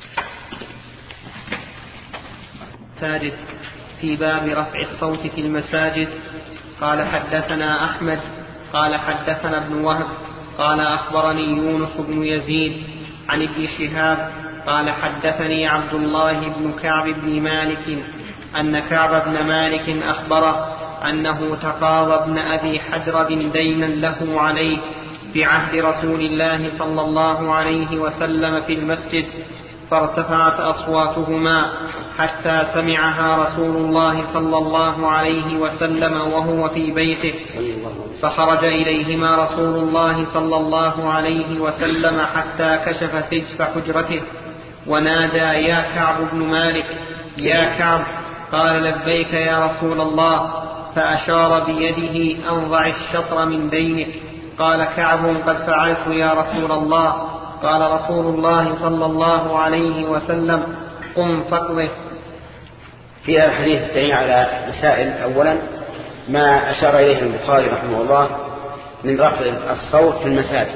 ثالث في باب رفع الصوت في المساجد. قال حدثنا أحمد قال حدثنا ابن وهب قال أخبرني يونس بن يزيد عن ابن شهاب قال حدثني عبد الله بن كعب بن مالك أن كعب بن مالك أخبره أنه تقاضى ابن أبي حدرب دينا له عليه بعهد رسول الله صلى الله عليه وسلم في المسجد، فارتفعت أصواتهما حتى سمعها رسول الله صلى الله عليه وسلم وهو في بيته، فخرج إليهما رسول الله صلى الله عليه وسلم حتى كشف سجف حجرته ونادى يا كعب بن مالك يا كعب، قال لبيك يا رسول الله، فأشار بيده أن ضع الشطر من دينك. قال كعب قد فعلت يا رسول الله. قال رسول الله صلى الله عليه وسلم قم فاقضه. في الحديث الدليل على مسائل. أولا ما أشار إليه البخاري رحمه الله من رفع الصوت في المساجد،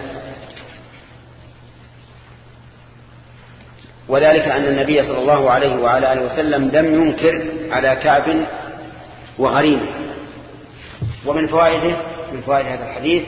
وذلك أن النبي صلى الله عليه وعلى آله وسلم لم ينكر على كعب وغريمه. ومن فوائده من فوائد هذا الحديث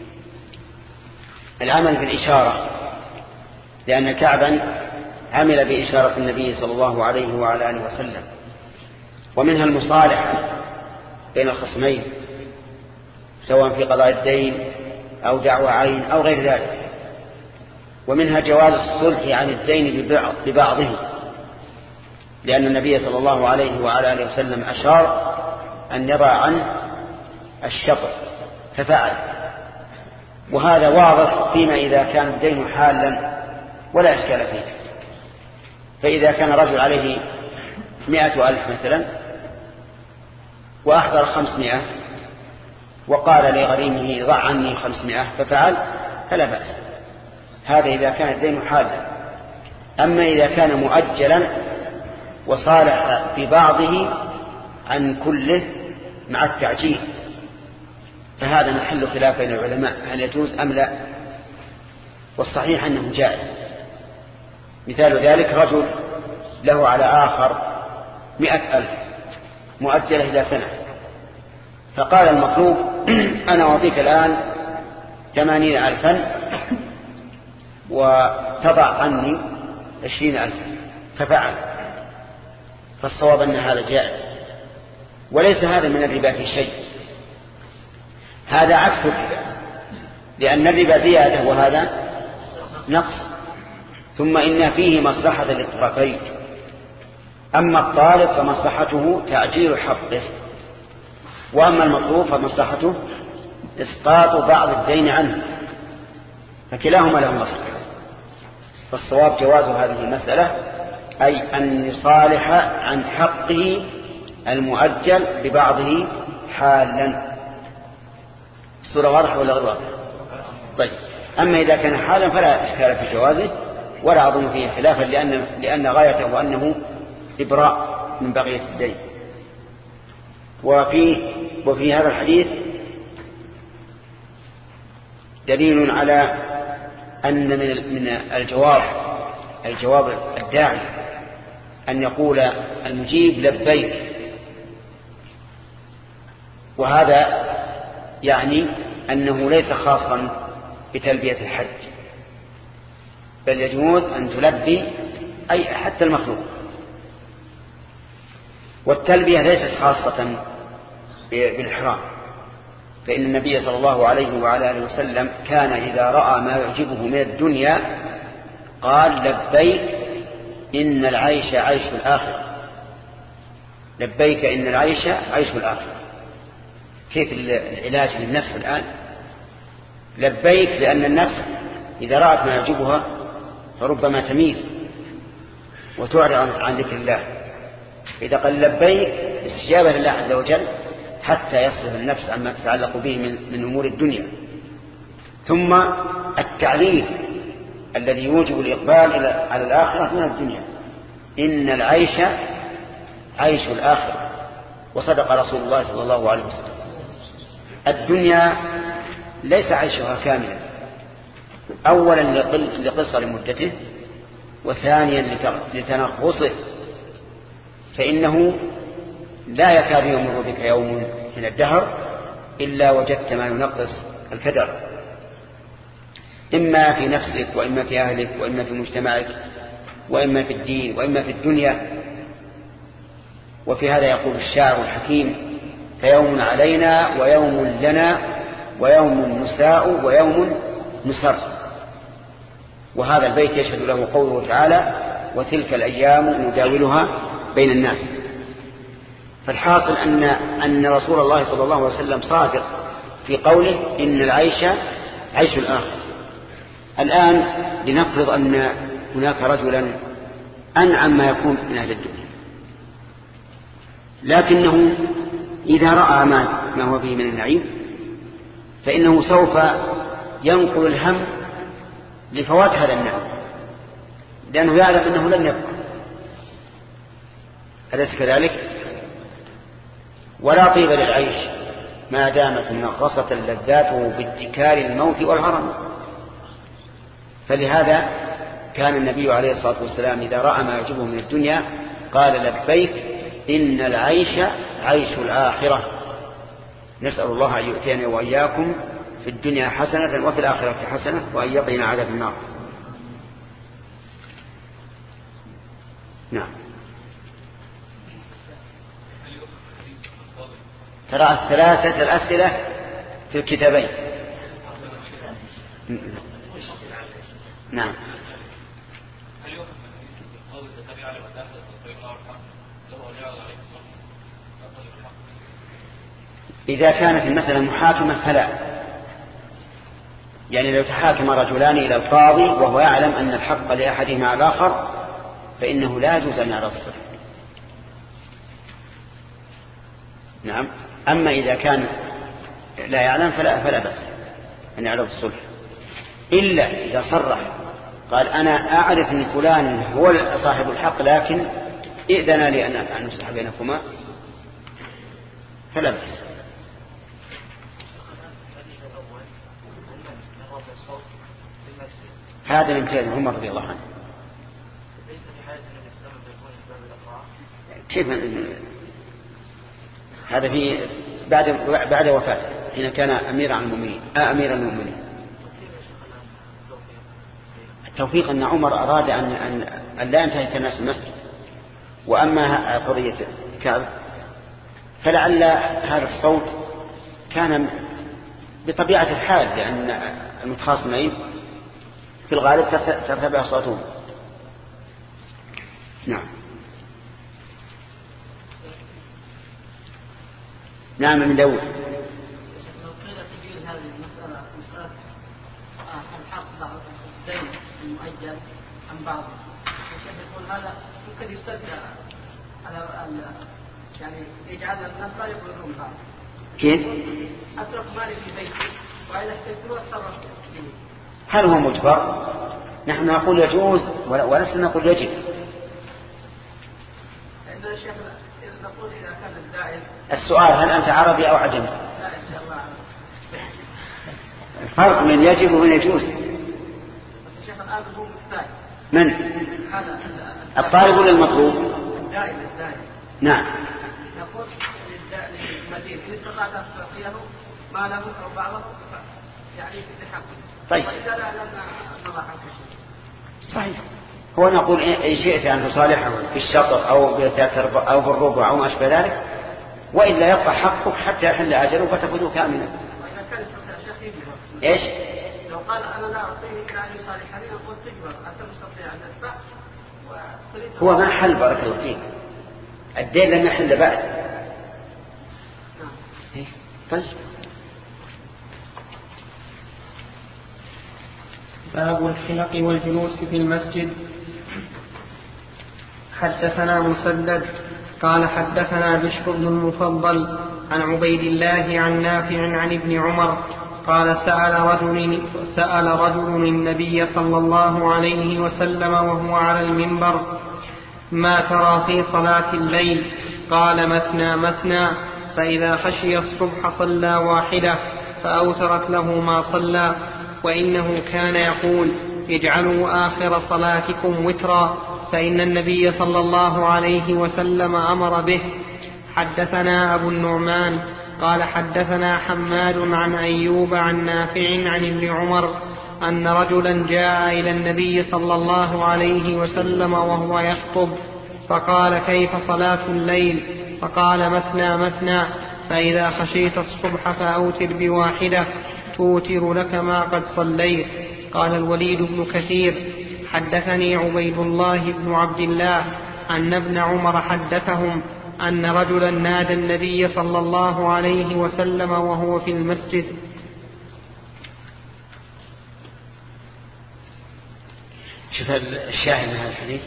العمل بالإشارة، لأن كعبا عمل بإشارة النبي صلى الله عليه وعلى آله وسلم. ومنها المصالحة بين الخصمين سواء في قضاء الدين أو دعوى عين أو غير ذلك. ومنها جواز الصلح عن الدين ببعضه، لأن النبي صلى الله عليه وعلى آله وسلم أشار أن يضع عنه الشطر ففعل. وهذا واضح فيما إذا كان الدين حالا ولا إشكال فيه. فإذا كان رجل عليه مئة ألف مثلا وأحضر خمسمائة وقال لغريمه ضع عني خمسمائة ففعل فلا بأس، هذا إذا كان الدين حالا. أما إذا كان مؤجلا وصالح ببعضه عن كله مع التعجيل، فهذا محل خلاف بين العلماء هل يجوز أم لا، والصحيح أنه جائز. مثال ذلك رجل له على آخر مئة ألف مؤجلة إلى سنة، فقال المطلوب أنا أعطيك الآن ثمانين ألفا وتضع عني عشرين ألفا، ففعل. فالصواب أن هذا جائز، وليس هذا من الربا في شيء، هذا عكس الربا، لأن الربا زيادة وهذا نقص، ثم إن فيه مصلحة للطرفين. أما الطالب فمصلحته تعجيل حقه، وأما المطلوب فمصلحته إسقاط بعض الدين عنه، فكلاهما له مصلحة. فالصواب جواز هذه المسألة، أي أن يصالح عن حقه المؤجل ببعضه حالا. الصورة واضحة ولا غير واضحة؟ طيب، أما إذا كان حالا فلا إشكال في جوازه، ولا أظن فيه خلافا، لأن, لأن غايته أنه إبراء من بقية الدين. وفي, وفي هذا الحديث دليل على أن من من الجواب الجواب الداعي أن يقول المجيب لبيك، وهذا يعني أنه ليس خاصا بتلبية الحج، بل يجوز أن تلبي أي حتى المخلوق. والتلبية ليست خاصة بالإحرام، فإن النبي صلى الله عليه وعلى آله وسلم كان إذا رأى ما يعجبه من الدنيا قال لبيك إن العيش عيش الآخرة، لبيك إن العيش عيش الآخرة. كيف العلاج للنفس الآن؟ لبيك لأن النفس إذا رأت ما يعجبها فربما تميل وتعرض عن ذكر الله. إذا قال لبيك استجابة لله عز وجل حتى يصرف النفس عما تتعلق به من, من أمور الدنيا. ثم التعليل الذي يوجب الإقبال على الآخرة من الدنيا، إن العيش عيش الآخرة. وصدق رسول الله صلى الله عليه وسلم، الدنيا ليس عيشها كاملا، أولا لقصر مدته، وثانيا لتنغصه، فإنه لا يكاد يمر بك يوم من الدهر إلا وجدت ما ينقص الكدر، إما في نفسك وإما في أهلك وإما في مجتمعك وإما في الدين وإما في الدنيا. وفي هذا يقول الشاعر الحكيم: فيوم علينا ويوم لنا ويوم نساء ويوم نسر. وهذا البيت يشهد له قوله تعالى: وتلك الأيام نداولها بين الناس. فالحاصل أن, أن رسول الله صلى الله عليه وسلم صادق في قوله إن العيش عيش الآخر. الآن لنفرض أن هناك رجلا أنعم ما يكون من أهل الدنيا، لكنه إذا رأى ما, ما هو فيه من النعيم فإنه سوف ينقل الهم لفوات هذا النعم، لأنه يعلم أنه لن يبقى. أليس كذلك؟ ولا طيب للعيش ما دامت منغصة لذاته باتكال الموت والهرم. فلهذا كان النبي عليه الصلاة والسلام إذا رأى ما يعجبه من الدنيا قال لبيك إن العيش عيش الآخرة. نسأل الله أن يؤتينا وإياكم في الدنيا حسنة وفي الآخرة حسنة وأن يقينا عذاب النار. نعم. ترى الثلاثة الأسئلة في الكتابين. نعم. إذا كانت المسألة محاكمة فلا، يعني لو تحاكم رجلان إلى القاضي وهو يعلم أن الحق لأحدهما على الآخر فإنه لا يجوز أن يعرض الصلح. نعم. أما إذا كان لا يعلم فلا, فلا بأس أن يعرض الصلح، إلا إذا صرح قال أنا أعرف أن فلان هو صاحب الحق لكن إذن لي أن نصلح بينكما، فلا بأس. هذا من كلام عمر رضي الله عنه. كيف هذا في بعد بعد وفاته حين كان أمير عن المؤمنين آه أمير المؤمنين. التوفيق أن عمر أراد أن أن, أن لا ينتهك الناس المسجد. وأما قضية كعب فلعل هذا الصوت كان بطبيعة الحال، لأن المتخاصمين في الغالب ترتفع أصواتهم. نعم. نعم من داود. لو قيل تجيل هذه المسألة مسألة الحق بعض الدين المؤجل عن بعض الشيخ يقول هذا يمكن يستدل على يعني يجعل الناس لا يقولون بعض. كيف؟ أترك مالي في بيتي وإذا احتجت أتصرف فيه. هل هو مجبر؟ نحن نقول يجوز ولسنا نقول يجب. عندنا الشيخ نقول إذا كان الدائن. السؤال هل أنت عربي أو عجمي؟ لا إن شاء الله عربي. الفرق من يجب ومن يجوز. بس الشيخ الآن هو محتاج. من؟ هذا الطالب ولا المطلوب؟ الدائن الدائن. نعم. نقول للمدين إن استطاعت أن تعطيه ماله أو بعضه يعني في حقه. طيب. وإذا لا لنا نضع عنك شيء. صحيح. هو نقول إن شئت أن تصالحه بالشطر أو بالتكر أو بالربع أو ما أشبه ذلك، وإلا يبقى حقك حتى يحل أجله فتأخذه كاملا. وإذا كان يستطيع الشيخ يجبر. إيش؟ لو قال أنا لا أعطيه إلا أن يصالحني نقول تجبر أنت مستطيع أن تدفع. هو ما حل بارك الله فيك. الدين لم يحل بعد. نعم. طيب. باب الخلق والجلوس في المسجد. حدثنا مسدد قال حدثنا بشر بن المفضل عن عبيد الله عن نافع عن ابن عمر قال سأل رجل, سأل رجل النبي صلى الله عليه وسلم وهو على المنبر ما ترى في صلاة الليل؟ قال مثنى مثنى، فإذا خشي الصبح صلى واحدة فأوترت له ما صلى، وإنه كان يقول اجعلوا آخر صلاتكم وترا، فإن النبي صلى الله عليه وسلم أمر به. حدثنا أبو النعمان قال حدثنا حماد عن أيوب عن نافع عن ابن عمر أن رجلا جاء إلى النبي صلى الله عليه وسلم وهو يخطب فقال كيف صلاة الليل؟ فقال مثنى مثنى، فإذا خشيت الصبح فأوتر بواحدة توتر لك ما قد صليت. قال الوليد بن كثير حدثني عبيد الله بن عبد الله أن ابن عمر حدثهم أن رجلا نادى النبي صلى الله عليه وسلم وهو في المسجد. شوف الشاهد من هذا الحديث.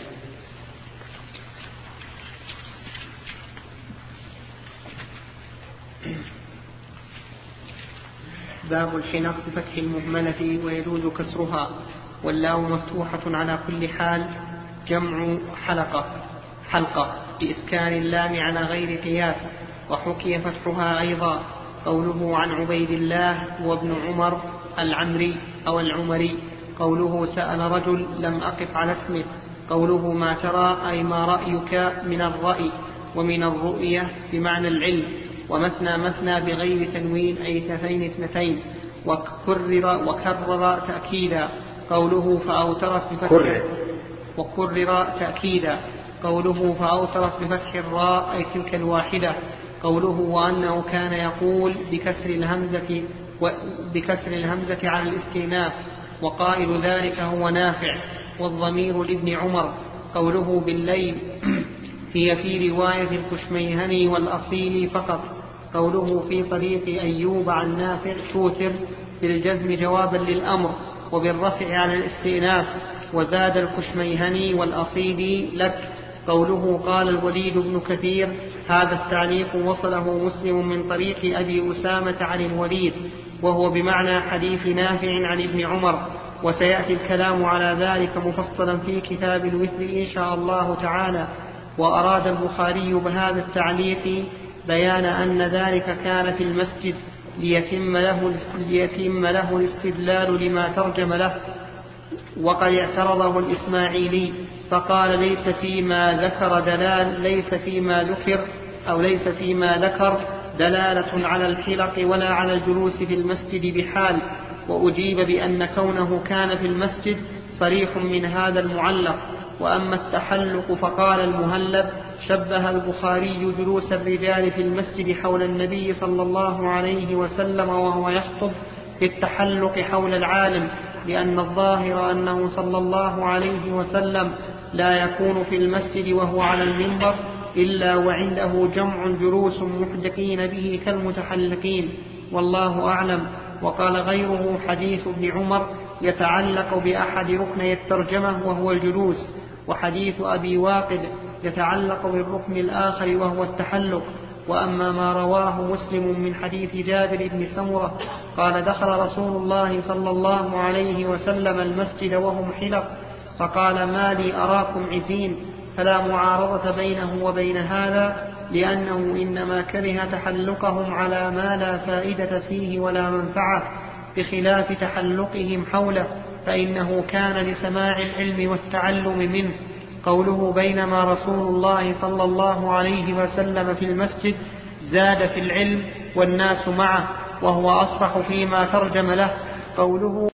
باب الحنق بفتح المهملة ويجوز كسرها، واللام مفتوحة على كل حال، جمع حلقة حلقة بإسكان اللام على غير قياس. وحكي فتحها أيضا. قوله عن عبيد الله وابن عمر العمري أو العمري. قوله سأل رجل لم أقف على اسمه. قوله ما ترى أي ما رأيك من الرأي، ومن الرؤية بمعنى العلم. ومثنى مثنى بغير تنوين أي اثنتين اثنتين. وكرر وكرر تأكيدا. قوله فأوترت بفتح وكرر تأكيدا. قوله فأوترت بفتح الراء أي تلك الواحدة. قوله وأنه كان يقول بكسر الهمزة بكسر الهمزة على الاستئناف، وقائل ذلك هو نافع، والضمير لابن عمر. قوله بالليل هي في رواية الكشميهني والأصيل فقط. قوله في طريق أيوب عن نافع توتر بالجزم جوابا للأمر وبالرفع على الاستئناف. وزاد الكشميهني والأصيل لك. قوله قال الوليد بن كثير هذا التعليق وصله مسلم من طريق أبي أسامة عن الوليد، وهو بمعنى حديث نافع عن ابن عمر. وسيأتي الكلام على ذلك مفصلا في كتاب الوتر إن شاء الله تعالى. وأراد البخاري بهذا التعليق بيان أن ذلك كان في المسجد ليتم له, ليتم له الاستدلال لما ترجم له. وقد اعترضه الإسماعيلي فقال ليس فيما ذكر دلال ليس فيما ذكر أو ليس فيما ذكر دلالة على الحلق ولا على الجلوس في المسجد بحال. وأجيب بأن كونه كان في المسجد صريح من هذا المعلق. وأما التحلق فقال المهلب شبه البخاري جلوس الرجال في المسجد حول النبي صلى الله عليه وسلم وهو يخطب بالتحلق حول العالم، لأن الظاهر أنه صلى الله عليه وسلم لا يكون في المسجد وهو على المنبر إلا وعنده جمع جلوس محدقين به كالمتحلقين، والله أعلم. وقال غيره حديث ابن عمر يتعلق بأحد ركني الترجمة وهو الجلوس، وحديث أبي واقد يتعلق بالركن الآخر وهو التحلق. وأما ما رواه مسلم من حديث جابر بن سمرة قال دخل رسول الله صلى الله عليه وسلم المسجد وهم حلق فقال ما لي أراكم عزين، فلا معارضة بينه وبين هذا، لأنه إنما كره تحلقهم على ما لا فائدة فيه ولا منفعة، بخلاف تحلقهم حوله فإنه كان لسماع العلم والتعلم منه. قوله بينما رسول الله صلى الله عليه وسلم في المسجد زاد في العلم والناس معه، وهو أصرح فيما ترجم له. قوله